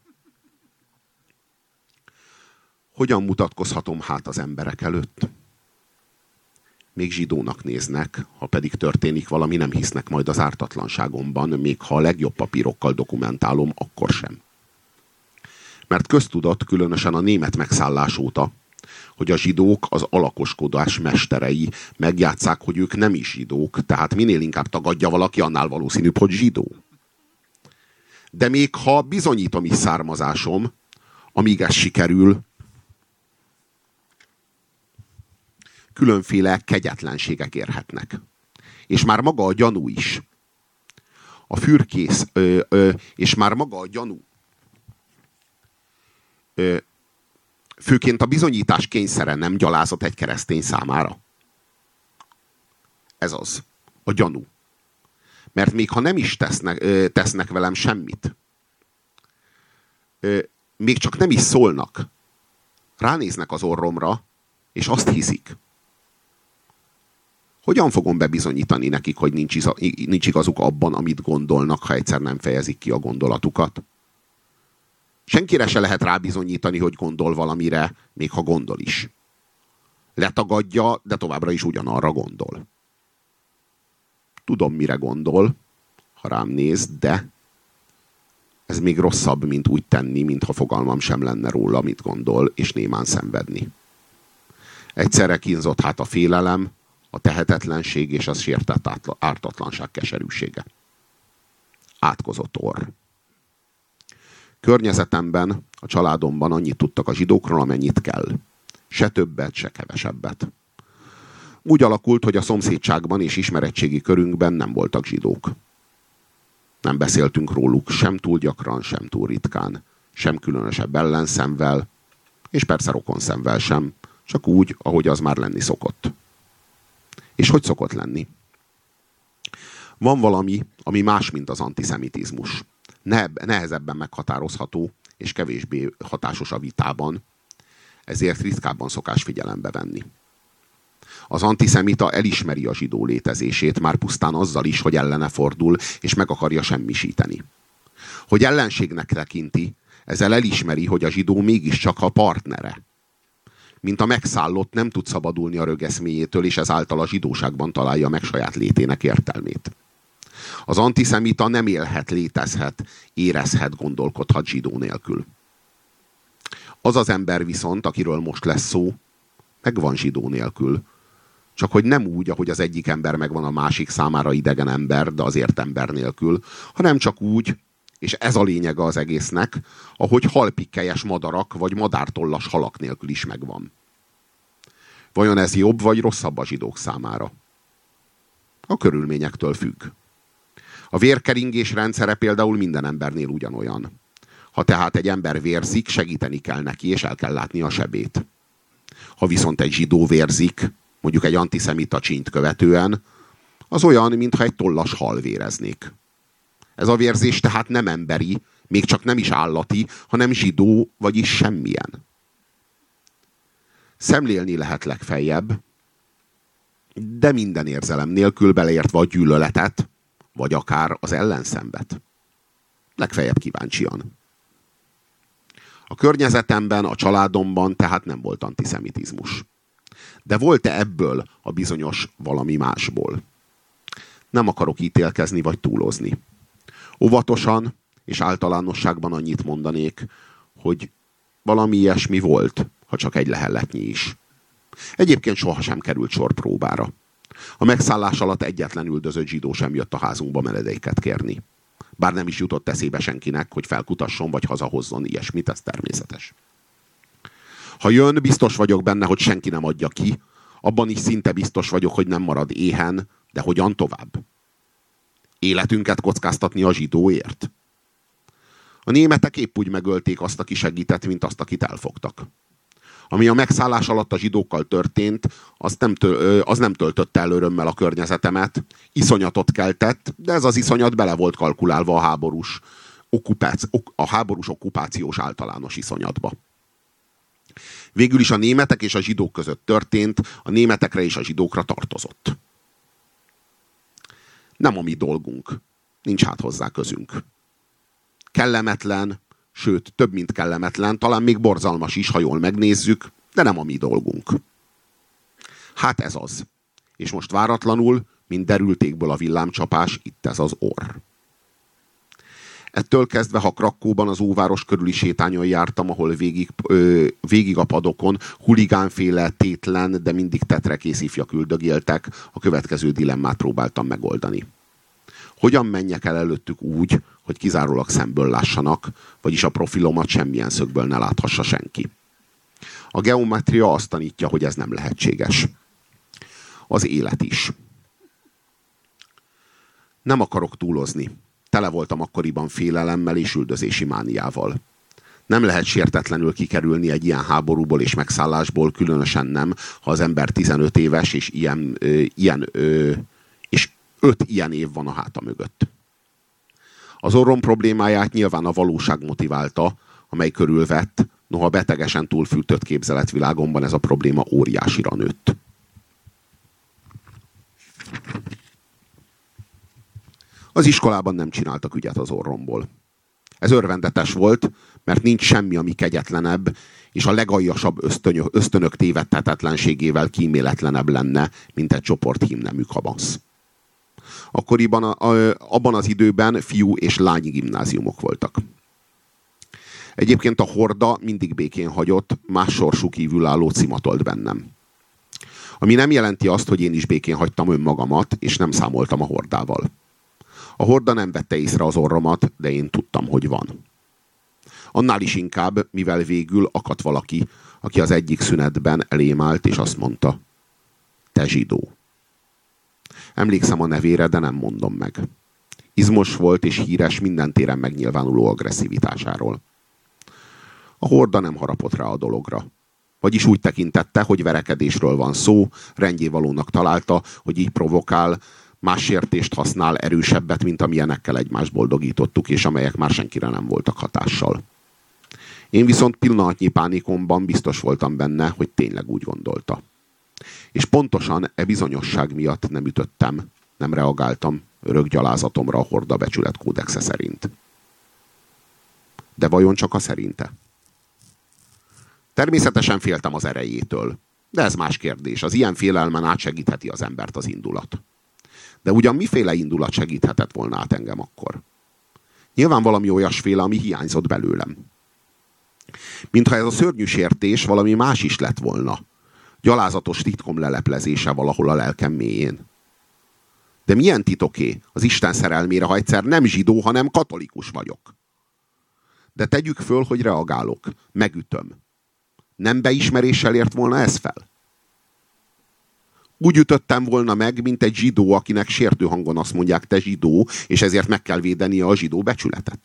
Speaker 1: Hogyan mutatkozhatom hát az emberek előtt? Még zsidónak néznek, ha pedig történik valami, nem hisznek majd az ártatlanságomban, még ha a legjobb papírokkal dokumentálom, akkor sem. Mert köztudott, különösen a német megszállás óta, hogy a zsidók az alakoskodás mesterei, megjátsszák, hogy ők nem is zsidók, tehát minél inkább tagadja valaki, annál valószínűbb, hogy zsidó. De még ha bizonyítom is származásom, amíg ez sikerül, különféle kegyetlenségek érhetnek. És már maga a gyanú is. A fürkész, és már maga a gyanú. Főként a bizonyítás kényszere nem gyalázat egy keresztény számára. Ez az. A gyanú. Mert még ha nem is tesznek velem semmit, még csak nem is szólnak, ránéznek az orromra, és azt hiszik. Hogyan fogom bebizonyítani nekik, hogy nincs igazuk abban, amit gondolnak, ha egyszer nem fejezik ki a gondolatukat? Senkire se lehet rábizonyítani, hogy gondol valamire, még ha gondol is. Letagadja, de továbbra is ugyanarra gondol. Tudom, mire gondol, ha rám néz, de ez még rosszabb, mint úgy tenni, mintha fogalmam sem lenne róla, mit gondol, és némán szenvedni. Egyszerre kínzott hát a félelem, a tehetetlenség és a sértett ártatlanság keserűsége. Átkozott orr. Környezetemben, a családomban annyit tudtak a zsidókról, amennyit kell. Se többet, se kevesebbet. Úgy alakult, hogy a szomszédságban és ismeretségi körünkben nem voltak zsidók. Nem beszéltünk róluk sem túl gyakran, sem túl ritkán, sem különösebb ellenszemvel, és persze rokonszemvel sem, csak úgy, ahogy az már lenni szokott. És hogy szokott lenni? Van valami, ami más, mint az antiszemitizmus. Nehezebben meghatározható, és kevésbé hatásos a vitában, ezért ritkábban szokás figyelembe venni. Az antiszemita elismeri a zsidó létezését, már pusztán azzal is, hogy ellene fordul, és meg akarja semmisíteni. Hogy ellenségnek tekinti, ezzel elismeri, hogy a zsidó mégiscsak a partnere. Mint a megszállott nem tud szabadulni a rögeszméjétől, és ezáltal a zsidóságban találja meg saját létének értelmét. Az antiszemita nem élhet, létezhet, érezhet, gondolkodhat zsidó nélkül. Az az ember viszont, akiről most lesz szó, megvan zsidó nélkül. Csak hogy nem úgy, ahogy az egyik ember megvan a másik számára idegen ember, de azért ember nélkül, hanem csak úgy, és ez a lényege az egésznek, ahogy halpikkelyes madarak vagy madártollas halak nélkül is megvan. Vajon ez jobb vagy rosszabb a zsidók számára? A körülményektől függ. A vérkeringés rendszere például minden embernél ugyanolyan. Ha tehát egy ember vérzik, segíteni kell neki, és el kell látni a sebét. Ha viszont egy zsidó vérzik, mondjuk egy antiszemita csínyt követően, az olyan, mintha egy tollas hal véreznék. Ez a vérzés tehát nem emberi, még csak nem is állati, hanem zsidó, vagyis semmilyen. Szemlélni lehet legfeljebb, de minden érzelem nélkül, beleértve a gyűlöletet, vagy akár az ellenszembet. Legfeljebb kíváncsian. A környezetemben, a családomban tehát nem volt antiszemitizmus. De volt-e ebből a bizonyos valami másból? Nem akarok ítélkezni vagy túlozni. Óvatosan és általánosságban annyit mondanék, hogy valami ilyesmi volt, ha csak egy lehelletnyi is. Egyébként sohasem került sor próbára. A megszállás alatt egyetlen üldözött zsidó sem jött a házunkba menedéket kérni. Bár nem is jutott eszébe senkinek, hogy felkutasson vagy hazahozzon ilyesmit, ez természetes. Ha jön, biztos vagyok benne, hogy senki nem adja ki, abban is szinte biztos vagyok, hogy nem marad éhen, de hogyan tovább? Életünket kockáztatni a zsidóért? A németek épp úgy megölték azt, aki segített, mint azt, akit elfogtak. Ami a megszállás alatt a zsidókkal történt, az nem töltötte el örömmel a környezetemet. Iszonyatot keltett, de ez az iszonyat bele volt kalkulálva a háborús okkupációs általános iszonyatba. Végül is a németek és a zsidók között történt, a németekre és a zsidókra tartozott. Nem a mi dolgunk. Nincs hát hozzá közünk. Kellemetlen, sőt, több mint kellemetlen, talán még borzalmas is, ha jól megnézzük, de nem a mi dolgunk. Hát ez az. És most váratlanul, mint derültékből a villámcsapás, itt ez az orr. Ettől kezdve, ha Krakkóban az óváros körüli sétányon jártam, ahol végig a padokon huligánféle, tétlen, de mindig tetrekész ifjak üldögéltek, a következő dilemmát próbáltam megoldani. Hogyan menjek el előttük úgy, hogy kizárólag szemből lássanak, vagyis a profilomat semmilyen szögből ne láthassa senki. A geometria azt tanítja, hogy ez nem lehetséges. Az élet is. Nem akarok túlozni. Tele voltam akkoriban félelemmel és üldözési mániával. Nem lehet sértetlenül kikerülni egy ilyen háborúból és megszállásból, különösen nem, ha az ember 15 éves, és és 5 ilyen év van a háta mögött. Az orrom problémáját nyilván a valóság motiválta, amely körülvett, noha betegesen túlfűtött képzeletvilágomban ez a probléma óriásira nőtt. Az iskolában nem csináltak ügyet az orromból. Ez örvendetes volt, mert nincs semmi, ami kegyetlenebb, és a legaljasabb ösztönök tévedhetetlenségével kíméletlenebb lenne, mint egy csoport hímnemű kamasz. Akkoriban abban az időben fiú- és lányi gimnáziumok voltak. Egyébként a horda mindig békén hagyott, más sorsú kívülálló cimatolt bennem. Ami nem jelenti azt, hogy én is békén hagytam önmagamat, és nem számoltam a hordával. A horda nem vette észre az orromat, de én tudtam, hogy van. Annál is inkább, mivel végül akadt valaki, aki az egyik szünetben elém állt, és azt mondta: Te zsidó. Emlékszem a nevére, de nem mondom meg. Izmos volt és híres minden téren megnyilvánuló agresszivitásáról. A horda nem harapott rá a dologra. Vagyis úgy tekintette, hogy verekedésről van szó, rendjévalónak találta, hogy így provokál, más sértést használ, erősebbet, mint amilyenekkel egymást boldogítottuk, és amelyek már senkire nem voltak hatással. Én viszont pillanatnyi pánikomban biztos voltam benne, hogy tényleg úgy gondolta. És pontosan e bizonyosság miatt nem ütöttem, nem reagáltam örök gyalázatomra a horda becsületkódexe szerint. De vajon csak a szerinte? Természetesen féltem az erejétől. De ez más kérdés. Az ilyen félelmen át segítheti az embert az indulat. De ugyan miféle indulat segíthetett volna át engem akkor? Nyilván valami olyasféle, ami hiányzott belőlem. Mintha ez a szörnyű sértés valami más is lett volna. Gyalázatos titkom leleplezése valahol a lelkem mélyén. De milyen titoké az Isten szerelmére, ha egyszer nem zsidó, hanem katolikus vagyok? De tegyük föl, hogy reagálok. Megütöm. Nem beismeréssel ért volna ez fel? Úgy ütöttem volna meg, mint egy zsidó, akinek sértő hangon azt mondják, te zsidó, és ezért meg kell védenie a zsidó becsületet.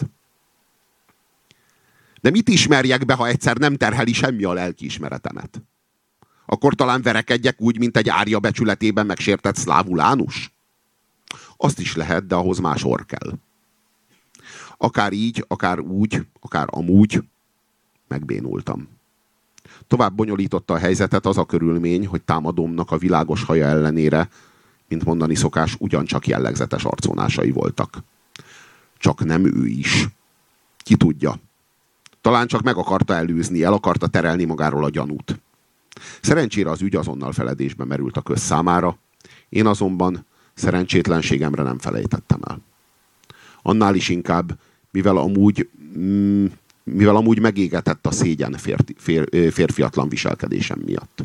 Speaker 1: De mit ismerjek be, ha egyszer nem terheli semmi a lelkiismeretemet? Akkor talán verekedjek úgy, mint egy árja becsületében megsértett szlávulánus? Azt is lehet, de ahhoz más orr kell. Akár így, akár úgy, akár amúgy megbénultam. Tovább bonyolította a helyzetet az a körülmény, hogy támadómnak a világos haja ellenére, mint mondani szokás, ugyancsak jellegzetes arcvonásai voltak. Csak nem ő is. Ki tudja. Talán csak meg akarta előzni, el akarta terelni magáról a gyanút. Szerencsére az ügy azonnal feledésbe merült a köz számára, én azonban szerencsétlenségemre nem felejtettem el. Annál is inkább, mivel amúgy megégetett a szégyen férfiatlan viselkedésem miatt.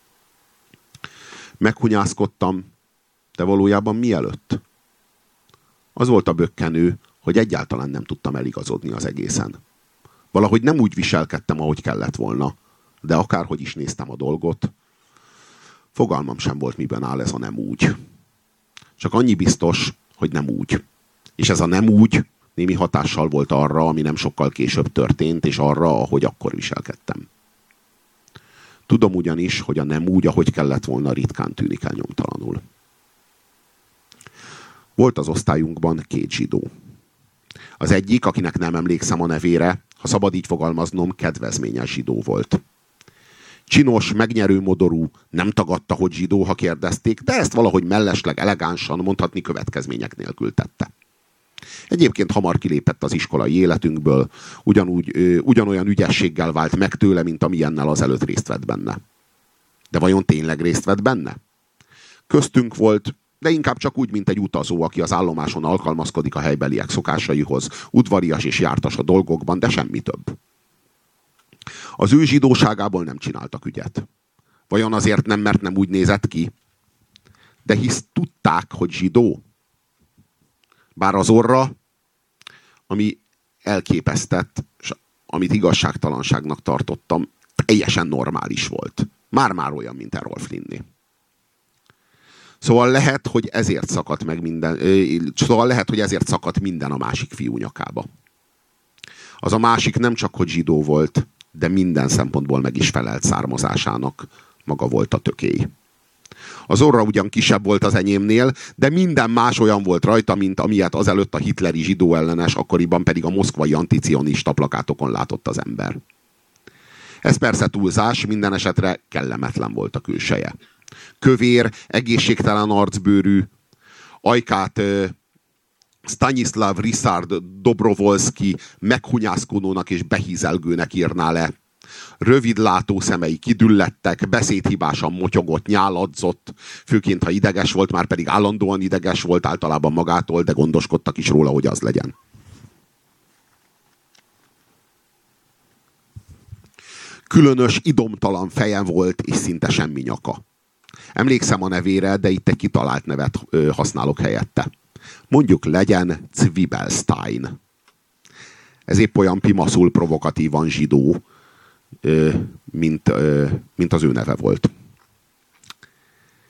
Speaker 1: Meghunyászkodtam, de valójában mielőtt? Az volt a bökkenő, hogy egyáltalán nem tudtam eligazodni az egészen. Valahogy nem úgy viselkedtem, ahogy kellett volna, de akárhogy is néztem a dolgot, fogalmam sem volt, miben áll ez a nem úgy. Csak annyi biztos, hogy nem úgy. És ez a nem úgy némi hatással volt arra, ami nem sokkal később történt, és arra, ahogy akkor viselkedtem. Tudom ugyanis, hogy a nem úgy, ahogy kellett volna, ritkán tűnik el nyomtalanul. Volt az osztályunkban 2 zsidó. Az egyik, akinek nem emlékszem a nevére, ha szabad így fogalmaznom, kedvezményes zsidó volt. Csinos, megnyerő modorú, nem tagadta, hogy zsidó, ha kérdezték, de ezt valahogy mellesleg elegánsan, mondhatni következmények nélkül tette. Egyébként hamar kilépett az iskolai életünkből, ugyanolyan ügyességgel vált meg tőle, mint amilyennel azelőtt részt vett benne. De vajon tényleg részt vett benne? Köztünk volt, de inkább csak úgy, mint egy utazó, aki az állomáson alkalmazkodik a helybeliek szokásaihoz, udvarias és jártas a dolgokban, de semmi több. Az ő zsidóságából nem csináltak ügyet. Vajon azért nem, mert nem úgy nézett ki? De hisz tudták, hogy zsidó. Bár az orra, ami elképesztett, és amit igazságtalanságnak tartottam, teljesen normális volt. Már-már olyan, mint Errol Flynné. Szóval lehet, hogy ezért szakadt minden a másik fiú nyakába. Az a másik nem csak, hogy zsidó volt, de minden szempontból meg is felelt származásának. Maga volt a tökély. Az orra ugyan kisebb volt az enyémnél, de minden más olyan volt rajta, mint amilyet azelőtt a hitleri zsidó ellenes, akkoriban pedig a moszkvai anticionista plakátokon látott az ember. Ez persze túlzás, minden esetre kellemetlen volt a külseje. Kövér, egészségtelen arcbőrű, ajkát Stanislav Richard Dobrovolszky meghunyászkodónak és behízelgőnek írná le. Rövidlátó szemei kidüllettek, beszédhibásan motyogott, nyáladzott, főként ha ideges volt, már pedig állandóan ideges volt általában magától, de gondoskodtak is róla, hogy az legyen. Különös, idomtalan feje volt, és szinte semmi nyaka. Emlékszem a nevére, de itt egy kitalált nevet használok helyette. Mondjuk legyen Zwiebelstein. Ez épp olyan pimaszul provokatívan zsidó, mint az ő neve volt.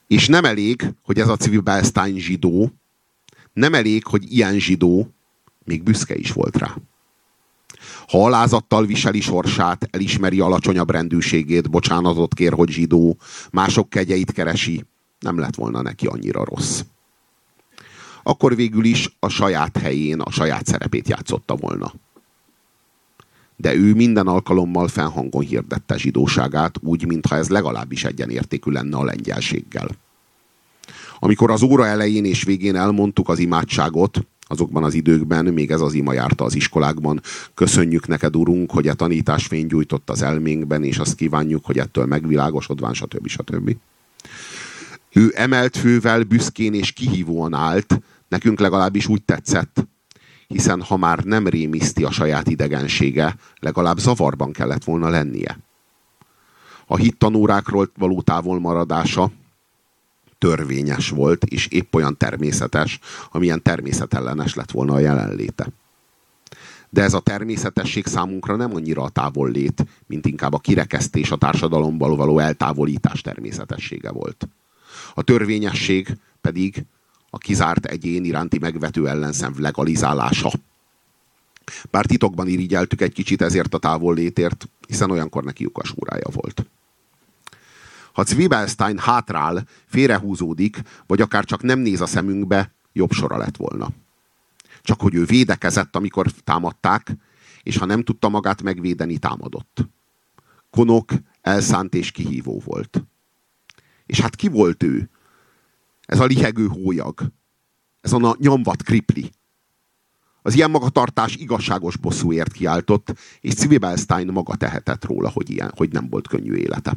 Speaker 1: És nem elég, hogy ez a Zwiebelstein zsidó, nem elég, hogy ilyen zsidó, még büszke is volt rá. Ha alázattal viseli sorsát, elismeri alacsonyabb rendűségét, bocsánatot kér, hogy zsidó, mások kegyeit keresi, nem lett volna neki annyira rossz. Akkor végül is a saját helyén, a saját szerepét játszotta volna. De ő minden alkalommal fennhangon hirdette zsidóságát, úgy, mintha ez legalábbis egyenértékű lenne a lengyelséggel. Amikor az óra elején és végén elmondtuk az imádságot, azokban az időkben még ez az ima járta az iskolákban. Köszönjük neked, Urunk, hogy a tanítás fénygyújtott az elménkben, és azt kívánjuk, hogy ettől megvilágosodván, stb. Stb. Ő emelt fővel, büszkén és kihívóan állt, nekünk legalábbis úgy tetszett, hiszen ha már nem rémiszti a saját idegensége, legalább zavarban kellett volna lennie. A hittanórákról való távolmaradása törvényes volt, és épp olyan természetes, amilyen természetellenes lett volna a jelenléte. De ez a természetesség számunkra nem annyira a távollét, mint inkább a kirekesztés, a társadalomból való eltávolítás természetessége volt. A törvényesség pedig a kizárt egyén iránti megvető ellenszenv legalizálása. Bár titokban irigyeltük egy kicsit ezért a távollétért, hiszen olyankor neki lyukas órája volt. Ha Zwiebelstein hátrál, félrehúzódik, vagy akár csak nem néz a szemünkbe, jobb sora lett volna. Csak hogy ő védekezett, amikor támadták, és ha nem tudta magát megvédeni, támadott. Konok, elszánt és kihívó volt. És hát ki volt ő? Ez a lihegő hólyag. Ez a nyomvat kripli. Az ilyen magatartás igazságos bosszúért kiáltott, és Zwiebelstein maga tehetett róla, hogy nem volt könnyű élete.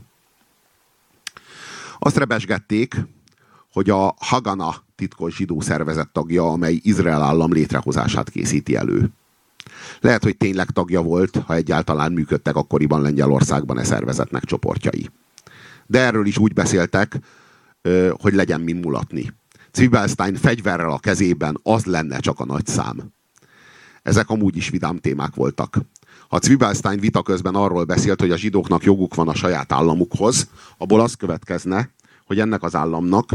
Speaker 1: Azt rebesgették, hogy a Hagana titkos zsidó szervezet tagja, amely Izrael állam létrehozását készíti elő. Lehet, hogy tényleg tagja volt, ha egyáltalán működtek akkoriban Lengyelországban e szervezetnek csoportjai. De erről is úgy beszéltek, hogy legyen min mulatni. Zwiebelstein fegyverrel a kezében, az lenne csak a nagy szám. Ezek amúgy is vidám témák voltak. Ha Zwiebelstein vita közben arról beszélt, hogy a zsidóknak joguk van a saját államukhoz, abból az következne, hogy ennek az államnak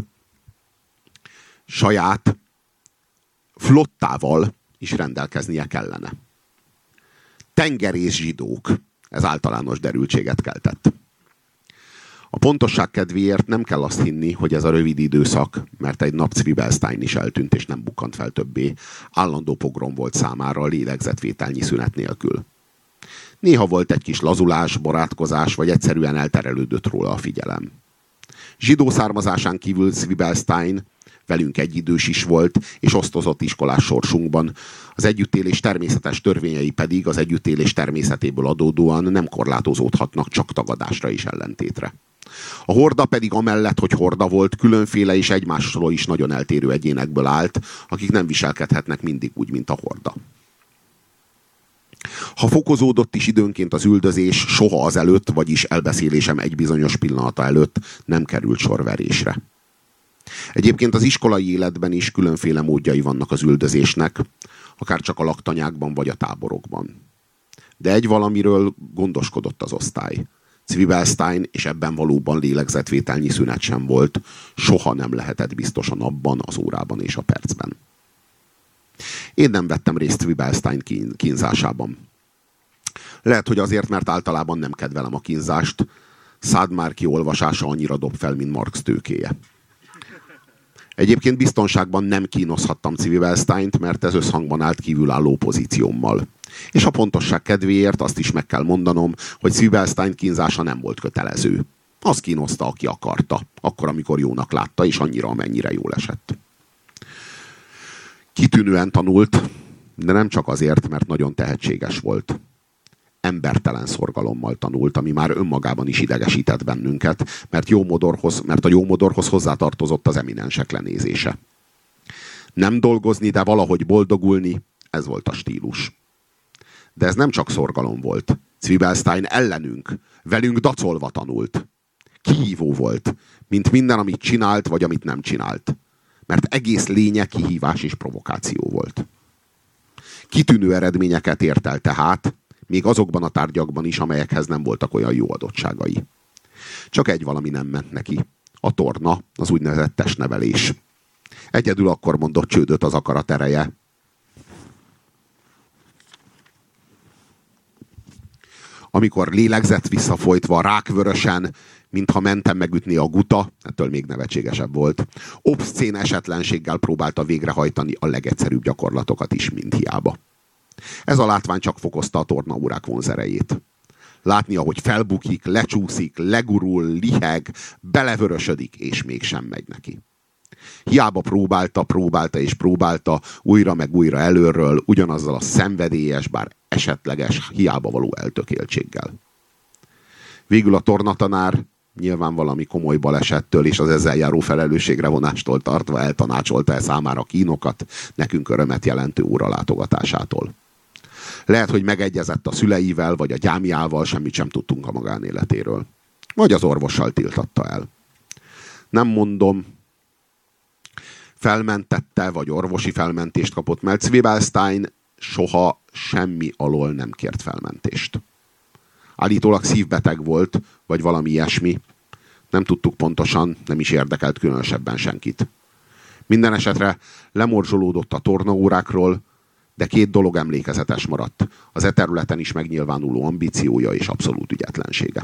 Speaker 1: saját flottával is rendelkeznie kellene. Tengerész zsidók. Ez általános derültséget keltett. A pontosság kedvéért nem kell azt hinni, hogy ez a rövid időszak, mert egy nap Zwiebelstein is eltűnt és nem bukkant fel többé, állandó pogrom volt számára a lélegzetvételnyi szünet nélkül. Néha volt egy kis lazulás, barátkozás, vagy egyszerűen elterelődött róla a figyelem. Zsidó származásán kívül Zwiebelstein velünk egyidős is volt, és osztozott iskolás sorsunkban. Az együttélés természetes törvényei pedig az együttélés természetéből adódóan nem korlátozódhatnak csak tagadásra és ellentétre. A horda pedig amellett, hogy horda volt, különféle és egymásról is nagyon eltérő egyénekből állt, akik nem viselkedhetnek mindig úgy, mint a horda. Ha fokozódott is időnként az üldözés, soha azelőtt, vagyis elbeszélésem egy bizonyos pillanata előtt nem került sor verésre. Egyébként az iskolai életben is különféle módjai vannak az üldözésnek, akár csak a laktanyákban vagy a táborokban. De egy valamiről gondoskodott az osztály. Zwiebelstein, és ebben valóban lélegzetvételnyi szünet sem volt, soha nem lehetett biztos a napban, az órában és a percben. Én nem vettem részt Zwiebelstein kínzásában. Lehet, hogy azért, mert általában nem kedvelem a kínzást, Szádmárki olvasása annyira dob fel, mint Marx tőkéje. Egyébként biztonságban nem kínozhattam Zwiebelsteint, mert ez összhangban állt kívülálló pozíciómmal. És a pontosság kedvéért azt is meg kell mondanom, hogy Zwiebelstein kínzása nem volt kötelező. Azt kínozta, aki akarta, akkor, amikor jónak látta, és annyira, amennyire jól esett. Kitűnően tanult, de nem csak azért, mert nagyon tehetséges volt. Embertelen szorgalommal tanult, ami már önmagában is idegesített bennünket, mert a jó modorhoz hozzátartozott az eminensek lenézése. Nem dolgozni, de valahogy boldogulni, ez volt a stílus. De ez nem csak szorgalom volt. Zwiebelstein ellenünk, velünk dacolva tanult. Kihívó volt, mint minden, amit csinált, vagy amit nem csinált. Mert egész lénye kihívás és provokáció volt. Kitűnő eredményeket ért el tehát, még azokban a tárgyakban is, amelyekhez nem voltak olyan jó adottságai. Csak egy valami nem ment neki. A torna, az úgynevezett testnevelés. Egyedül akkor mondott csődöt az akarat ereje. Amikor lélegzett visszafolytva, rákvörösen, mintha mentem megütni a guta, ettől még nevetségesebb volt, obszcén esetlenséggel próbálta végrehajtani a legegyszerűbb gyakorlatokat is, mind hiába. Ez a látvány csak fokozta a tornaórák vonzerejét. Látni, ahogy felbukik, lecsúszik, legurul, liheg, belevörösödik, és mégsem megy neki. Hiába próbálta, újra meg újra előről, ugyanazzal a szenvedélyes, bár esetleges, hiába való eltökéltséggel. Végül a tornatanár nyilván valami komoly balesettől és az ezzel járó felelősségre vonástól tartva eltanácsolta el számára kínokat, nekünk örömet jelentő óralátogatásától. Lehet, hogy megegyezett a szüleivel, vagy a gyámjával, semmit sem tudtunk a magánéletéről. Vagy az orvossal tiltatta el. Nem mondom, felmentette, vagy orvosi felmentést kapott, mert Zwiebelstein soha semmi alól nem kért felmentést. Állítólag szívbeteg volt, vagy valami ilyesmi. Nem tudtuk pontosan, nem is érdekelt különösebben senkit. Minden esetre lemorzsolódott a tornaórákról, de 2 dolog emlékezetes maradt. Az e területen is megnyilvánuló ambíciója és abszolút ügyetlensége.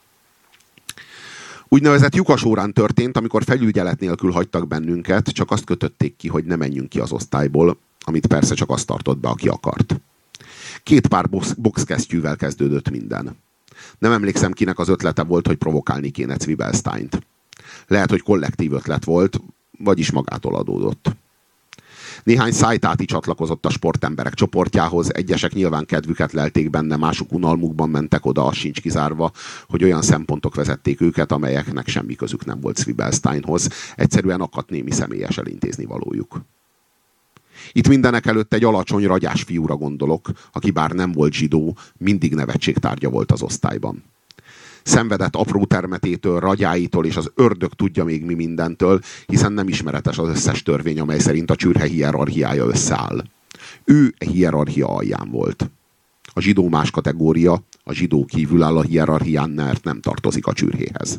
Speaker 1: Úgynevezett lyukas órán történt, amikor felügyelet nélkül hagytak bennünket, csak azt kötötték ki, hogy ne menjünk ki az osztályból, amit persze csak azt tartott be, aki akart. 2 pár boxkesztyűvel kezdődött minden. Nem emlékszem, kinek az ötlete volt, hogy provokálni kéne Zwiebelsteint. Lehet, hogy kollektív ötlet volt, vagyis magától adódott. Néhány szájtáti csatlakozott a sportemberek csoportjához, egyesek nyilván kedvüket lelték benne, mások unalmukban mentek oda, az sincs kizárva, hogy olyan szempontok vezették őket, amelyeknek semmi közük nem volt Zwiebelsteinhoz. Egyszerűen akadt némi személyes elintézni valójuk. Itt mindenek előtt egy alacsony, ragyás fiúra gondolok, aki bár nem volt zsidó, mindig nevetség tárgya volt az osztályban. Szenvedett apró termetétől, ragyáitól és az ördög tudja még mi mindentől, hiszen nem ismeretes az összes törvény, amely szerint a csürhe hierarchiája összeáll. Ő a hierarchia alján volt. A zsidó más kategória, a zsidó kívül áll a hierarchián, mert nem tartozik a csürhéhez.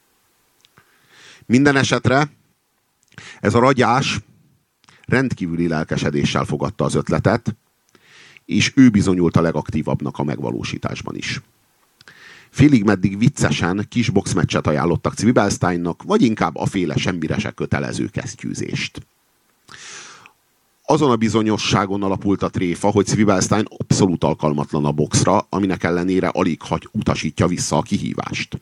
Speaker 1: Minden esetre ez a ragyás rendkívüli lelkesedéssel fogadta az ötletet, és ő bizonyult a legaktívabbnak a megvalósításban is. Félig meddig viccesen kis boxmeccset ajánlottak Zwiebelsteinnak, vagy inkább aféle semmire se kötelező kesztyűzést. Azon a bizonyosságon alapult a tréfa, hogy Zwiebelstein abszolút alkalmatlan a boxra, aminek ellenére alig utasítja vissza a kihívást.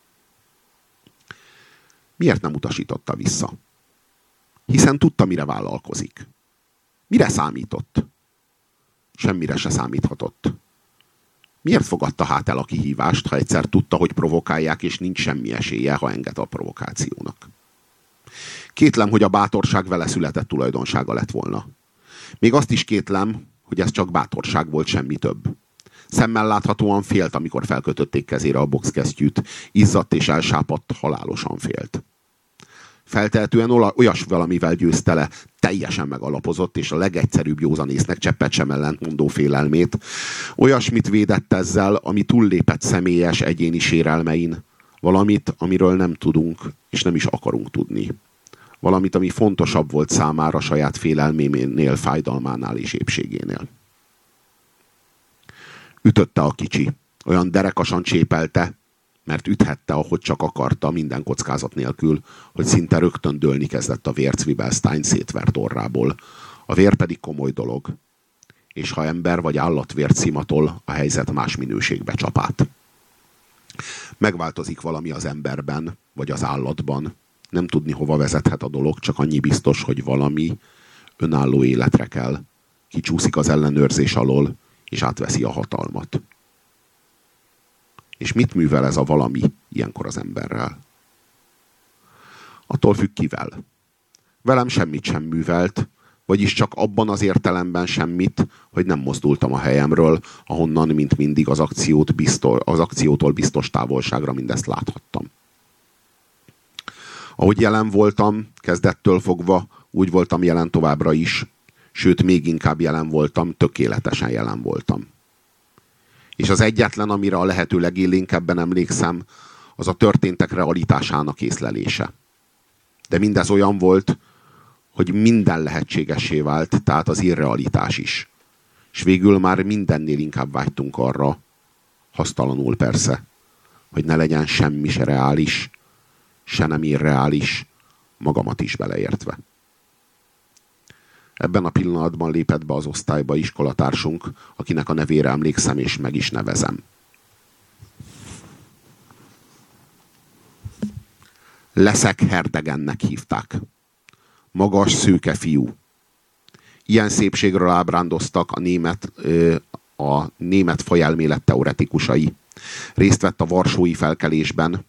Speaker 1: Miért nem utasította vissza? Hiszen tudta, mire vállalkozik. Mire számított? Semmire se számíthatott. Miért fogadta hát el a kihívást, ha egyszer tudta, hogy provokálják, és nincs semmi esélye, ha enged a provokációnak? Kétlem, hogy a bátorság vele született tulajdonsága lett volna. Még azt is kétlem, hogy ez csak bátorság volt, semmi több. Szemmel láthatóan félt, amikor felkötötték kezére a boxkesztyűt. Izzadt és elsápadt, halálosan félt. Feltehetően olyas valamivel győzte le, teljesen megalapozott, és a legegyszerűbb józanésznek cseppet sem ellentmondó félelmét. Olyasmit védett ezzel, ami túllépett személyes egyéni sérelmein. Valamit, amiről nem tudunk, és nem is akarunk tudni. Valamit, ami fontosabb volt számára saját félelménél, fájdalmánál és épségénél. Ütötte a kicsi. Olyan derekasan csépelte, mert üthette, ahogy csak akarta, minden kockázat nélkül, hogy szinte rögtön dőlni kezdett a vér Zwiebelstein szétvert orrából. A vér pedig komoly dolog. És ha ember vagy állatvért szimatol, a helyzet más minőségbe csap át. Megváltozik valami az emberben, vagy az állatban. Nem tudni, hova vezethet a dolog, csak annyi biztos, hogy valami önálló életre kell. Kicsúszik az ellenőrzés alól, és átveszi a hatalmat. És mit művel ez a valami ilyenkor az emberrel? Attól függ, kivel. Velem semmit sem művelt, vagyis csak abban az értelemben semmit, hogy nem mozdultam a helyemről, ahonnan, mint mindig az akciótól biztos távolságra mindezt láthattam. Ahogy jelen voltam, kezdettől fogva, úgy voltam jelen továbbra is, sőt, még inkább jelen voltam, tökéletesen jelen voltam. És az egyetlen, amire a lehető legélénkebben emlékszem, az a történtek realitásának észlelése. De mindez olyan volt, hogy minden lehetségessé vált, tehát az irrealitás is. És végül már mindennél inkább vágytunk arra, hasztalanul persze, hogy ne legyen semmi se reális, se nem irreális, magamat is beleértve. Ebben a pillanatban lépett be az osztályba iskolatársunk, akinek a nevére emlékszem és meg is nevezem. Leszek Herdegennek hívták. Magas, szőke fiú. Ilyen szépségről ábrándoztak a német fajelmélet teoretikusai. Részt vett a varsói felkelésben.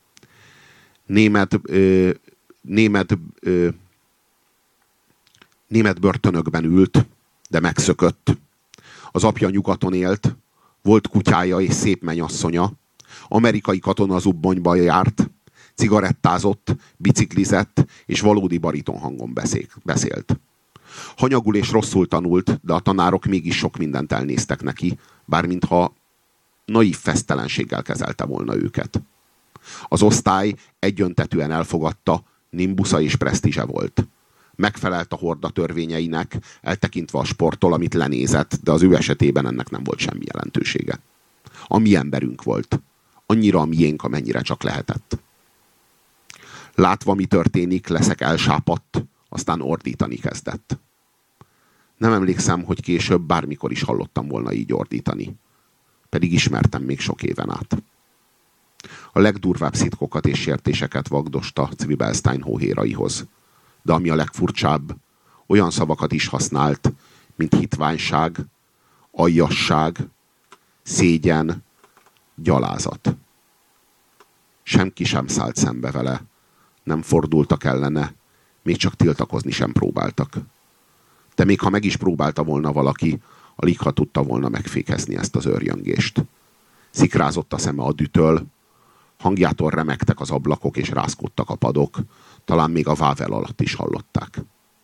Speaker 1: Német börtönökben ült, de megszökött. Az apja nyugaton élt, volt kutyája és szép menyasszonya. Amerikai katonazubbonyban járt, cigarettázott, biciklizett, és valódi bariton hangon beszélt. Hanyagul és rosszul tanult, de a tanárok mégis sok mindent elnéztek neki, bár mintha naív fesztelenséggel kezelte volna őket. Az osztály egyöntetűen elfogadta, nimbusza és presztízse volt. Megfelelt a horda törvényeinek, eltekintve a sporttól, amit lenézett, de az ő esetében ennek nem volt semmi jelentősége. A mi emberünk volt. Annyira a miénk, amennyire csak lehetett. Látva, mi történik, Leszek elsápadt, aztán ordítani kezdett. Nem emlékszem, hogy később bármikor is hallottam volna így ordítani. Pedig ismertem még sok éven át. A legdurvább szitkokat és sértéseket vagdosta Zwiebelstein hóhéraihoz. De ami a legfurcsább, olyan szavakat is használt, mint hitványság, aljasság, szégyen, gyalázat. Senki sem szállt szembe vele, nem fordultak ellene, még csak tiltakozni sem próbáltak. De még ha meg is próbálta volna valaki, alig ha tudta volna megfékezni ezt az őrjöngést. Szikrázott a szeme a dühtől, hangjától remegtek az ablakok és rázkódtak a padok, talán még a vável alatt is hallották.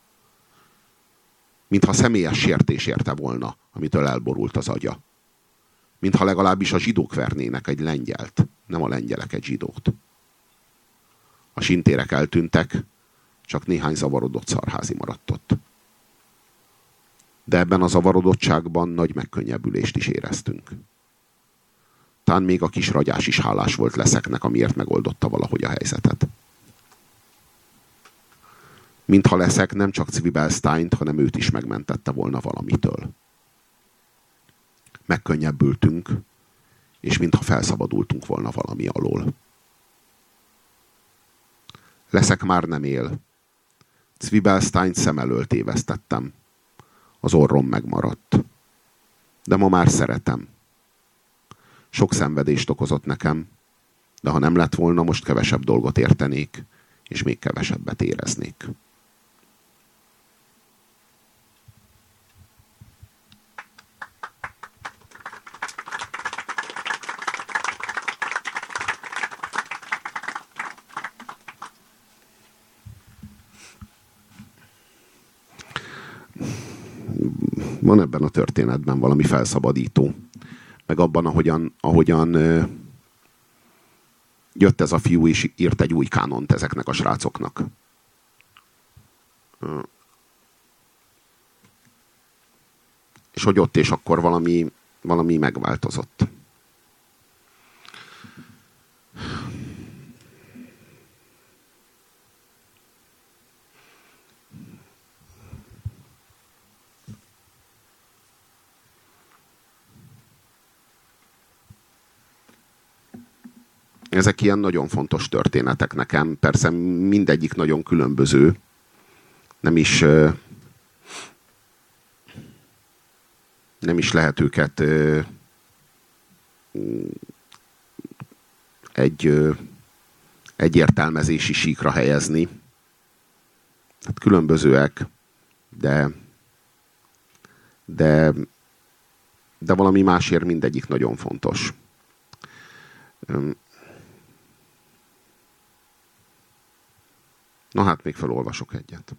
Speaker 1: Mintha személyes sértés érte volna, amitől elborult az agya. Mintha legalábbis a zsidók vernének egy lengyelt, nem a lengyelek egy zsidót. A sintérek eltűntek, csak néhány zavarodott szarházi maradt ott. De ebben a zavarodottságban nagy megkönnyebbülést is éreztünk. Talán még a kis ragyás is hálás volt Leszeknek, amiért megoldotta valahogy a helyzetet. Mintha Leszek nem csak Zwiebelsteint, hanem őt is megmentette volna valamitől. Megkönnyebbültünk, és mintha felszabadultunk volna valami alól. Leszek már nem él. Zwiebelsteint szem elől tévesztettem. Az orrom megmaradt. De ma már szeretem. Sok szenvedést okozott nekem, de ha nem lett volna, most kevesebb dolgot értenék, és még kevesebbet éreznék. Van ebben a történetben valami felszabadító. Meg abban, ahogyan jött ez a fiú, és írt egy új kánont ezeknek a srácoknak. És hogy ott és akkor valami megváltozott. Ezek ilyen nagyon fontos történetek nekem. Persze mindegyik nagyon különböző. Nem is lehet őket egy értelmezési síkra helyezni. Hát különbözőek, de valami másért mindegyik nagyon fontos. Na hát még felolvasok egyet.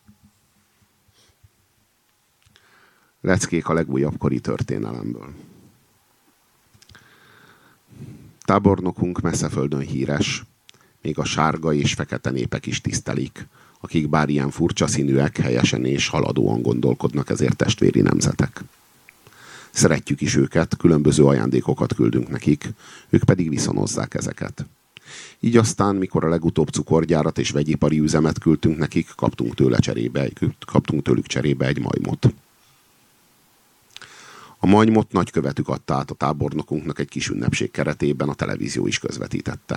Speaker 1: Leckék a legújabb kori történelemből. Tábornokunk messzeföldön híres. Még a sárga és fekete népek is tisztelik, akik bár ilyen furcsa színűek, helyesen és haladóan gondolkodnak, ezért testvéri nemzetek. Szeretjük is őket, különböző ajándékokat küldünk nekik, ők pedig viszonozzák ezeket. Így aztán, mikor a legutóbb cukorgyárat és vegyipari üzemet küldtünk nekik, kaptunk tőlük cserébe egy majmot. A majmot nagykövetük adta át a tábornokunknak egy kis ünnepség keretében, a televízió is közvetítette.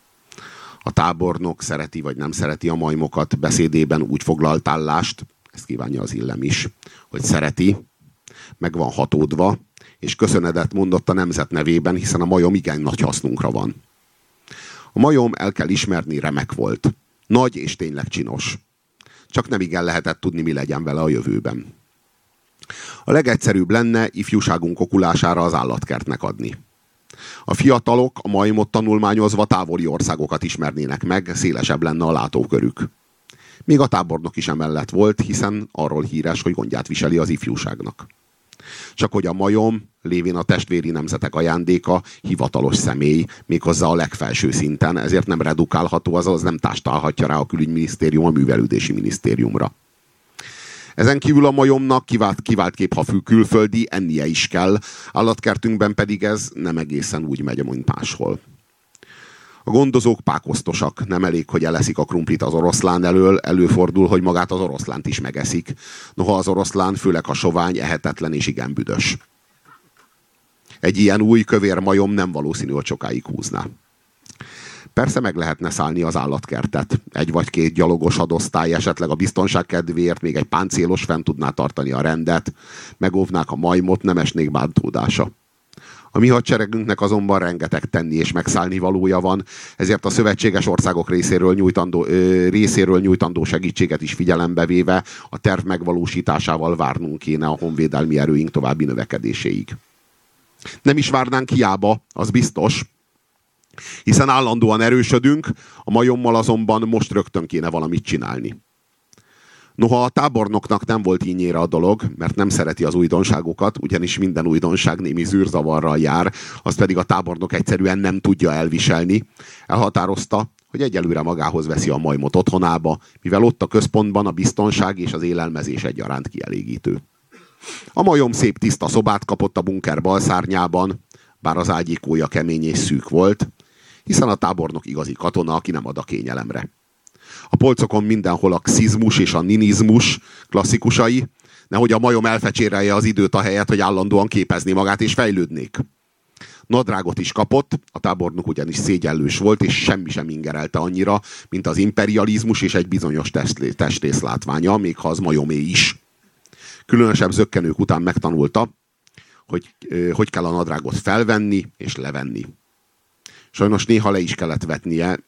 Speaker 1: A tábornok szereti vagy nem szereti a majmokat, beszédében úgy foglalt állást, ezt kívánja az Illem is, hogy szereti, meg van hatódva, és köszönetet mondott a nemzet nevében, hiszen a majom igen nagy hasznunkra van. A majom, el kell ismerni, remek volt. Nagy és tényleg csinos. Csak nem igen lehetett tudni, mi legyen vele a jövőben. A legegyszerűbb lenne ifjúságunk okulására az állatkertnek adni. A fiatalok a majmot tanulmányozva távoli országokat ismernének meg, szélesebb lenne a látókörük. Még a tábornok is emellett volt, hiszen arról híres, hogy gondját viseli az ifjúságnak. Csak hogy a majom, lévén a testvéri nemzetek ajándéka, hivatalos személy, méghozzá a legfelső szinten, ezért nem redukálható, azaz nem tástálhatja rá a külügyminisztérium a művelődési minisztériumra. Ezen kívül a majomnak kiváltképp, ha külföldi, ennie is kell, állatkertünkben pedig ez nem egészen úgy megy, mint máshol. A gondozók pákosztosak, nem elég, hogy eleszik a krumplit az oroszlán elől, előfordul, hogy magát az oroszlánt is megeszik. Noha az oroszlán, főleg a sovány, ehetetlen és igen büdös. Egy ilyen új kövér majom nem valószínű, hogy sokáig húzná. Persze meg lehetne szállni az állatkertet. Egy vagy két gyalogos hadosztály, esetleg a biztonság kedvéért még egy páncélos fent tudná tartani a rendet, megóvnák a majmot, nem esnék bántódása. A mi hadseregünknek azonban rengeteg tenni és megszállni valója van, ezért a szövetséges országok részéről nyújtandó segítséget is figyelembe véve a terv megvalósításával várnunk kéne a honvédelmi erőink további növekedéséig. Nem is várnánk hiába, az biztos, hiszen állandóan erősödünk, a majommal azonban most rögtön kéne valamit csinálni. Noha a tábornoknak nem volt ínyére a dolog, mert nem szereti az újdonságokat, ugyanis minden újdonság némi zűrzavarral jár, azt pedig a tábornok egyszerűen nem tudja elviselni. Elhatározta, hogy egyelőre magához veszi a majmot otthonába, mivel ott a központban a biztonság és az élelmezés egyaránt kielégítő. A majom szép tiszta szobát kapott a bunker balszárnyában, bár az ágyikója kemény és szűk volt, hiszen a tábornok igazi katona, aki nem ad a kényelemre. A polcokon mindenhol a xizmus és a ninizmus klasszikusai, nehogy a majom elfecsérelje az időt a helyet, hogy állandóan képezni magát és fejlődnék. Nadrágot is kapott, a tábornok ugyanis szégyellős volt, és semmi sem ingerelte annyira, mint az imperializmus és egy bizonyos testrész látványa, még ha az majomé is. Különösebb zökkenők után megtanulta, hogy kell a nadrágot felvenni és levenni. Sajnos néha le is kellett vetnie,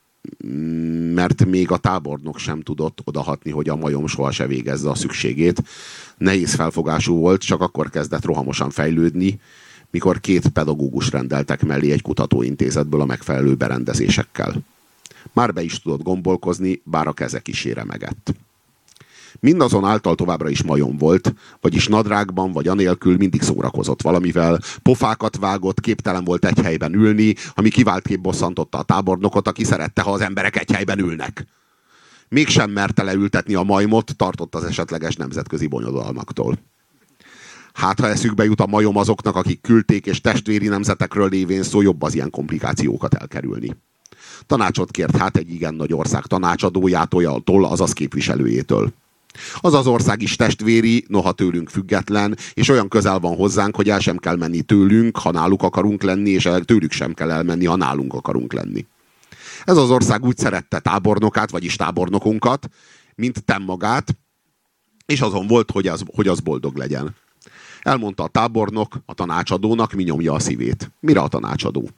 Speaker 1: mert még a tábornok sem tudott odahatni, hogy a majom soha se végezze a szükségét. Nehéz felfogású volt, csak akkor kezdett rohamosan fejlődni, mikor 2 pedagógus rendeltek mellé egy kutatóintézetből a megfelelő berendezésekkel. Már be is tudott gombolkozni, bár a keze kissé remegett. Mindazonáltal továbbra is majom volt, vagyis nadrágban, vagy anélkül mindig szórakozott valamivel, pofákat vágott, képtelen volt egy helyben ülni, ami kiváltképp bosszantotta a tábornokot, aki szerette, ha az emberek egy helyben ülnek. Mégsem merte leültetni a majmot, tartott az esetleges nemzetközi bonyodalmaktól. Hát, ha eszükbe jut a majom azoknak, akik küldték, és testvéri nemzetekről lévén szó, jobb az ilyen komplikációkat elkerülni. Tanácsot kért hát egy igen nagy ország tanácsadójától, azaz képviselőjétől. Az az ország is testvéri, noha tőlünk független, és olyan közel van hozzánk, hogy el sem kell menni tőlünk, ha náluk akarunk lenni, és tőlük sem kell elmenni, ha nálunk akarunk lenni. Ez az ország úgy szerette tábornokát, vagyis tábornokunkat, mint te magát, és azon volt, hogy az boldog legyen. Elmondta a tábornok a tanácsadónak, mi nyomja a szívét. Mire a tanácsadó?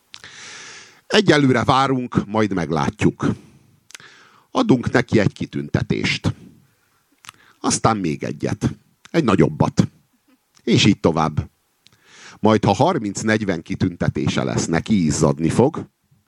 Speaker 1: Egyelőre várunk, majd meglátjuk. Adunk neki egy kitüntetést. Aztán még egyet. Egy nagyobbat. És így tovább. Majd ha 30-40 kitüntetése lesz, neki izzadni fog.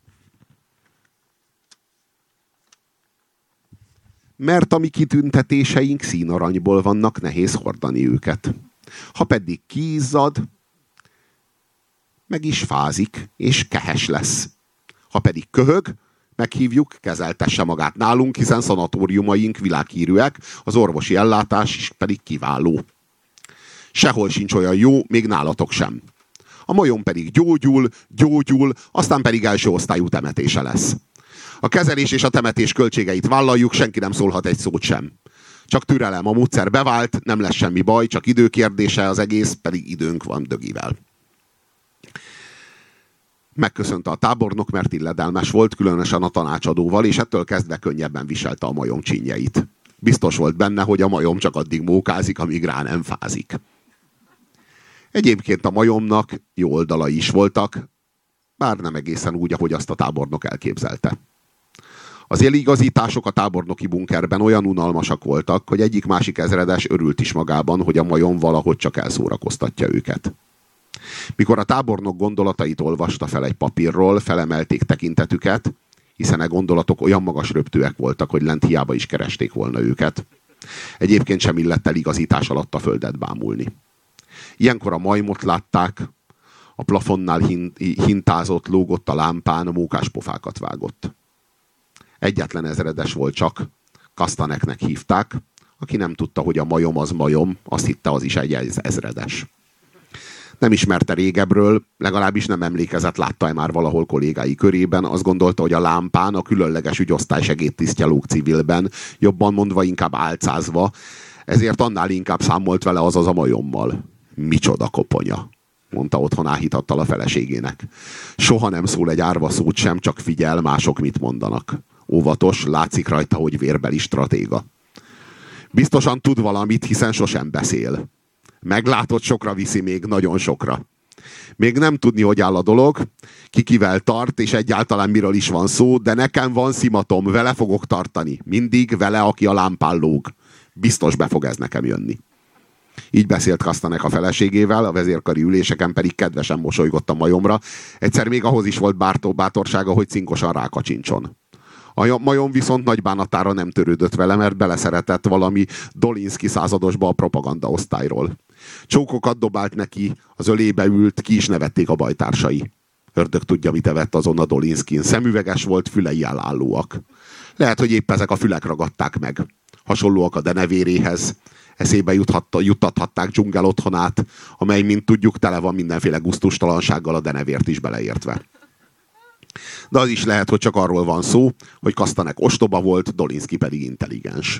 Speaker 1: Mert a mi kitüntetéseink színaranyból vannak, nehéz hordani őket. Ha pedig kiizzad, meg is fázik, és kehes lesz. Ha pedig köhög, meghívjuk, kezeltesse magát nálunk, hiszen szanatóriumaink világhírűek, az orvosi ellátás is pedig kiváló. Sehol sincs olyan jó, még nálatok sem. A majom pedig gyógyul, aztán pedig első osztályú temetése lesz. A kezelés és a temetés költségeit vállaljuk, senki nem szólhat egy szót sem. Csak türelem, a módszer bevált, nem lesz semmi baj, csak időkérdése az egész, pedig időnk van dögivel. Megköszönte a tábornok, mert illedelmes volt, különösen a tanácsadóval, és ettől kezdve könnyebben viselte a majom csínyeit. Biztos volt benne, hogy a majom csak addig mókázik, amíg rá nem fázik. Egyébként a majomnak jó oldalai is voltak, bár nem egészen úgy, ahogy azt a tábornok elképzelte. Az éligazítások a tábornoki bunkerben olyan unalmasak voltak, hogy egyik-másik ezredes örült is magában, hogy a majom valahogy csak elszórakoztatja őket. Mikor a tábornok gondolatait olvasta fel egy papírról, felemelték tekintetüket, hiszen a gondolatok olyan magas röptőek voltak, hogy lent hiába is keresték volna őket. Egyébként sem illett el igazítás alatt a földet bámulni. Ilyenkor a majmot látták, a plafonnál hintázott, lógott a lámpán, mókáspofákat vágott. Egyetlen ezredes volt csak, Kastaneknek hívták, aki nem tudta, hogy a majom az majom, azt hitte, az is egy ezredes. Nem ismerte régebről, legalábbis nem emlékezett, látta-e már valahol kollégái körében, azt gondolta, hogy a lámpán a különleges ügyosztály segédtisztje lóg civilben, jobban mondva inkább álcázva, ezért annál inkább számolt vele azaz a majommal. Micsoda koponya, mondta otthon áhítattal a feleségének. Soha nem szól egy árva szót sem, csak figyel, mások mit mondanak. Óvatos, látszik rajta, hogy vérbeli stratéga. Biztosan tud valamit, hiszen sosem beszél. Meglátod, sokra viszi még, nagyon sokra. Még nem tudni, hogy áll a dolog, ki kivel tart, és egyáltalán miről is van szó, de nekem van szimatom, vele fogok tartani. Mindig vele, aki a lámpán lóg. Biztos be fog ez nekem jönni. Így beszélt Kastanek a feleségével, a vezérkari üléseken pedig kedvesen mosolygott a majomra. Egyszer még ahhoz is volt bátorsága, hogy cinkosan rákacsincson. A majom viszont nagy bánatára nem törődött vele, mert beleszeretett valami Dolinszky századosba a propaganda osztályról. Csókokat dobált neki, az ölébe ült, ki is nevették a bajtársai. Ördög tudja, mit evett azon a Dolinszkin. Szemüveges volt, fülei állóak. Lehet, hogy épp ezek a fülek ragadták meg. Hasonlóak a denevéréhez. Eszébe juttathatták dzsungel otthonát, amely, mint tudjuk, tele van mindenféle gusztustalansággal, a denevért is beleértve. De az is lehet, hogy csak arról van szó, hogy Kastanek ostoba volt, Dolinszky pedig intelligens.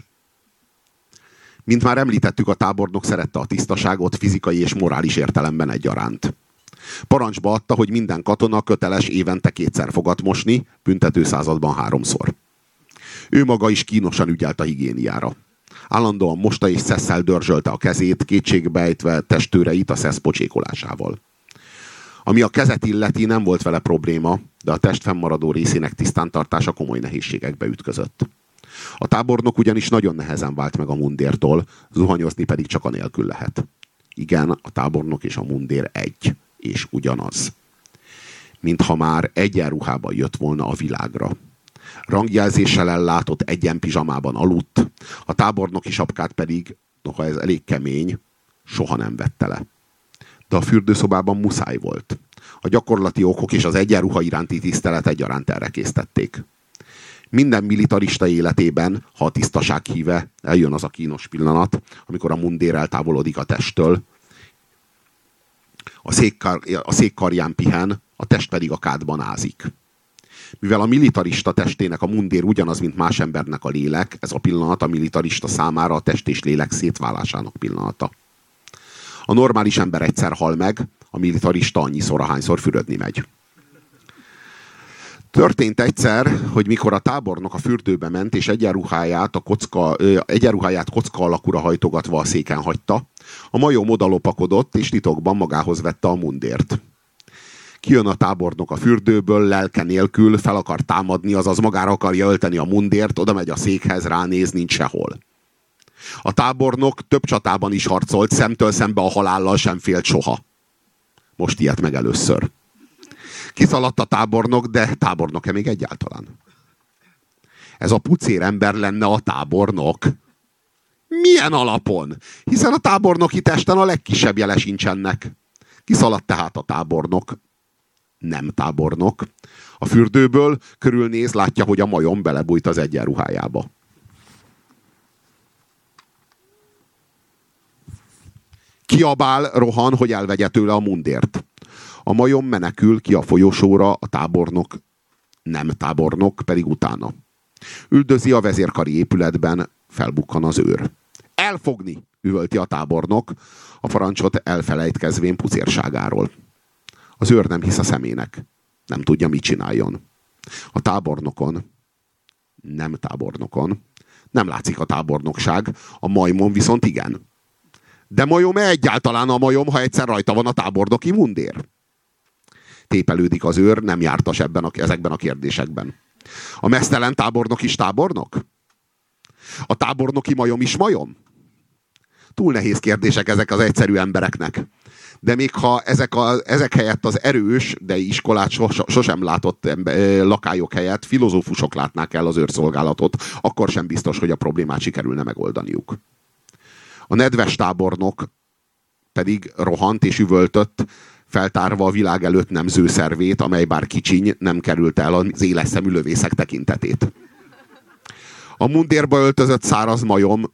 Speaker 1: Mint már említettük, a tábornok szerette a tisztaságot fizikai és morális értelemben egyaránt. Parancsba adta, hogy minden katona köteles évente 2-szer fogat mosni, büntető században 3-szor. Ő maga is kínosan ügyelt a higiéniára. Állandóan mosta és szesszel dörzsölte a kezét, kétségbeejtve testőreit a szesz pocsékolásával. Ami a kezet illeti, nem volt vele probléma, de a test fennmaradó részének tisztántartása komoly nehézségekbe ütközött. A tábornok ugyanis nagyon nehezen vált meg a mundértól, zuhanyozni pedig csak anélkül lehet. Igen, a tábornok és a mundér egy, és ugyanaz. Mintha már egyenruhában jött volna a világra. Rangjelzéssel ellátott egyenpizsamában aludt, a tábornoki sapkát pedig, noha ez elég kemény, soha nem vette le. De a fürdőszobában muszáj volt. A gyakorlati okok és az egyenruha iránti tisztelet egyaránt erre késztették. Minden militarista életében, ha a tisztaság híve, eljön az a kínos pillanat, amikor a mundér eltávolodik a testtől, a székkarján pihen, a test pedig a kádban ázik. Mivel a militarista testének a mundér ugyanaz, mint más embernek a lélek, ez a pillanat a militarista számára a test és lélek szétválásának pillanata. A normális ember egyszer hal meg, a militarista annyiszor, ahányszor fürödni megy. Történt egyszer, hogy mikor a tábornok a fürdőbe ment, és egyenruháját kocka alakúra hajtogatva a széken hagyta, a majom odalopakodott, és titokban magához vette a mundért. Kijön a tábornok a fürdőből, lelke nélkül, fel akar támadni, azaz magára akarja ölteni a mundért, oda megy a székhez, ránéz, nincs sehol. A tábornok több csatában is harcolt, szemtől szembe a halállal sem félt soha. Most ilyet meg először. Kiszaladt a tábornok, de tábornok-e még egyáltalán? Ez a pucér ember lenne a tábornok? Milyen alapon? Hiszen a tábornoki testen a legkisebb jele sincsenek. Kiszaladt tehát a tábornok, nem tábornok. A fürdőből körülnéz, látja, hogy a majom belebújt az egyenruhájába. Kiabál, rohan, hogy elvegye tőle a mundért. A majom menekül ki a folyosóra, a tábornok, nem tábornok, pedig utána. Üldözi a vezérkari épületben, felbukkan az őr. Elfogni, üvölti a tábornok, a parancsot elfelejtkezvén pucérságáról. Az őr nem hisz a szemének. Nem tudja, mit csináljon. A tábornokon, nem tábornokon, nem látszik a tábornokság, a majmon viszont igen. De majom-e egyáltalán a majom, ha egyszer rajta van a tábornoki mundér? Tépelődik az őr, nem jártas ezekben a kérdésekben. A meztelen tábornok is tábornok? A tábornoki majom is majom? Túl nehéz kérdések ezek az egyszerű embereknek. De még ha ezek helyett az erős, de iskolát sosem látott lakályok helyett filozófusok látnák el az őrszolgálatot, akkor sem biztos, hogy a problémát sikerülne megoldaniuk. A nedves tábornok pedig rohant és üvöltött, feltárva a világ előtt nemző szervét, amely bár kicsiny, nem került el az éles szemű lövészek tekintetét. A mundérba öltözött száraz majom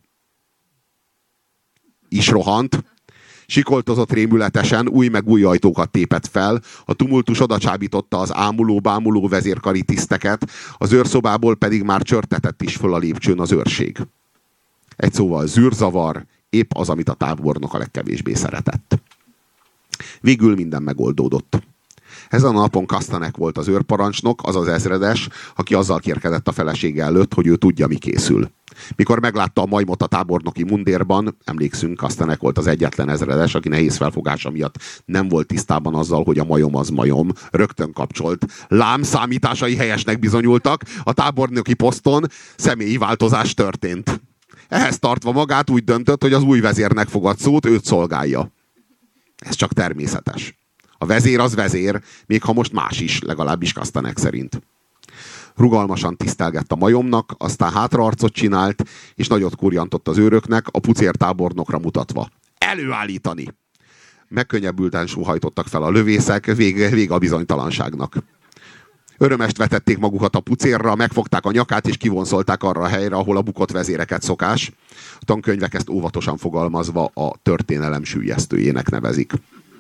Speaker 1: is rohant, sikoltozott rémületesen, új meg új ajtókat tépett fel, a tumultus odacsábította az ámuló-bámuló vezérkari tiszteket, az őrszobából pedig már csörtetett is föl a lépcsőn az őrség. Egy szóval zűrzavar, épp az, amit a tábornok a legkevésbé szeretett. Végül minden megoldódott. Ezen a napon Kastanek volt az őrparancsnok, az az ezredes, aki azzal kérkedett a felesége előtt, hogy ő tudja, mi készül. Mikor meglátta a majmot a tábornoki mundérban, emlékszünk, Kastanek volt az egyetlen ezredes, aki nehéz felfogása miatt nem volt tisztában azzal, hogy a majom az majom, rögtön kapcsolt. Lám számításai helyesnek bizonyultak, a tábornoki poszton személyi változás történt. Ehhez tartva magát úgy döntött, hogy az új vezérnek fogad szót, őt szolgálja. Ez csak természetes. A vezér az vezér, még ha most más is, legalábbis Kastanek szerint. Rugalmasan tisztelgett a majomnak, aztán hátraarcot csinált, és nagyot kurjantott az őröknek, a pucér tábornokra mutatva. Előállítani! Megkönnyebbülten sóhajtottak fel a lövészek, vége a bizonytalanságnak. Örömest vetették magukat a pucérra, megfogták a nyakát, és kivonszolták arra a helyre, ahol a bukott vezéreket szokás. A tankönyvek ezt óvatosan fogalmazva a történelem süllyesztőjének nevezik.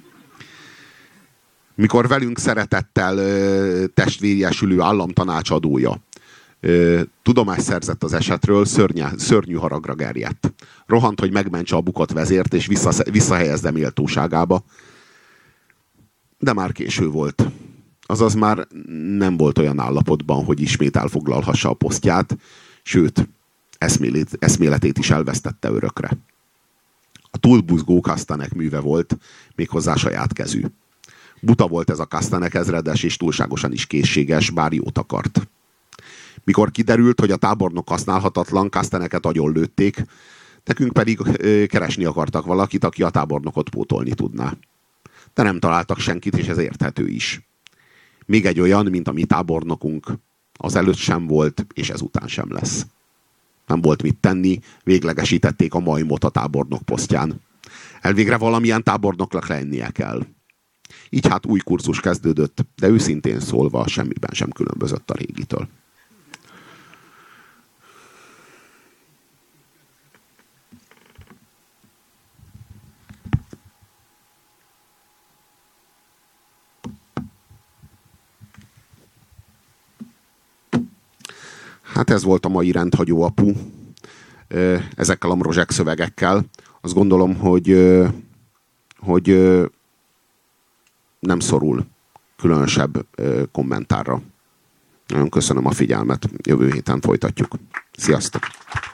Speaker 1: Mikor velünk szeretettel testvériesülő államtanácsadója tudomást szerzett az esetről, szörnyű haragra gerjedt. Rohant, hogy megmentse a bukott vezért, és visszahelyezze méltóságába. De már késő volt. Azaz már nem volt olyan állapotban, hogy ismét elfoglalhassa a posztját, sőt, eszméletét is elvesztette örökre. A túlbuzgó Kastanek műve volt, méghozzá saját kezű. Buta volt ez a Kastanek ezredes, és túlságosan is készséges, bár jót akart. Mikor kiderült, hogy a tábornok használhatatlan, Kastaneket agyonlőtték, nekünk pedig keresni akartak valakit, aki a tábornokot pótolni tudná. De nem találtak senkit, és ez érthető is. Még egy olyan, mint a mi tábornokunk, azelőtt sem volt, és ezután sem lesz. Nem volt mit tenni, véglegesítették a majmot a tábornok posztján. Elvégre valamilyen tábornoknak lennie kell. Így hát új kurzus kezdődött, de őszintén szólva semmiben sem különbözött a régitől. Hát ez volt a mai rendhagyó apu. Ezekkel a mrozsek szövegekkel. Azt gondolom, hogy nem szorul különösebb kommentárra. Nagyon köszönöm a figyelmet. Jövő héten folytatjuk. Sziasztok!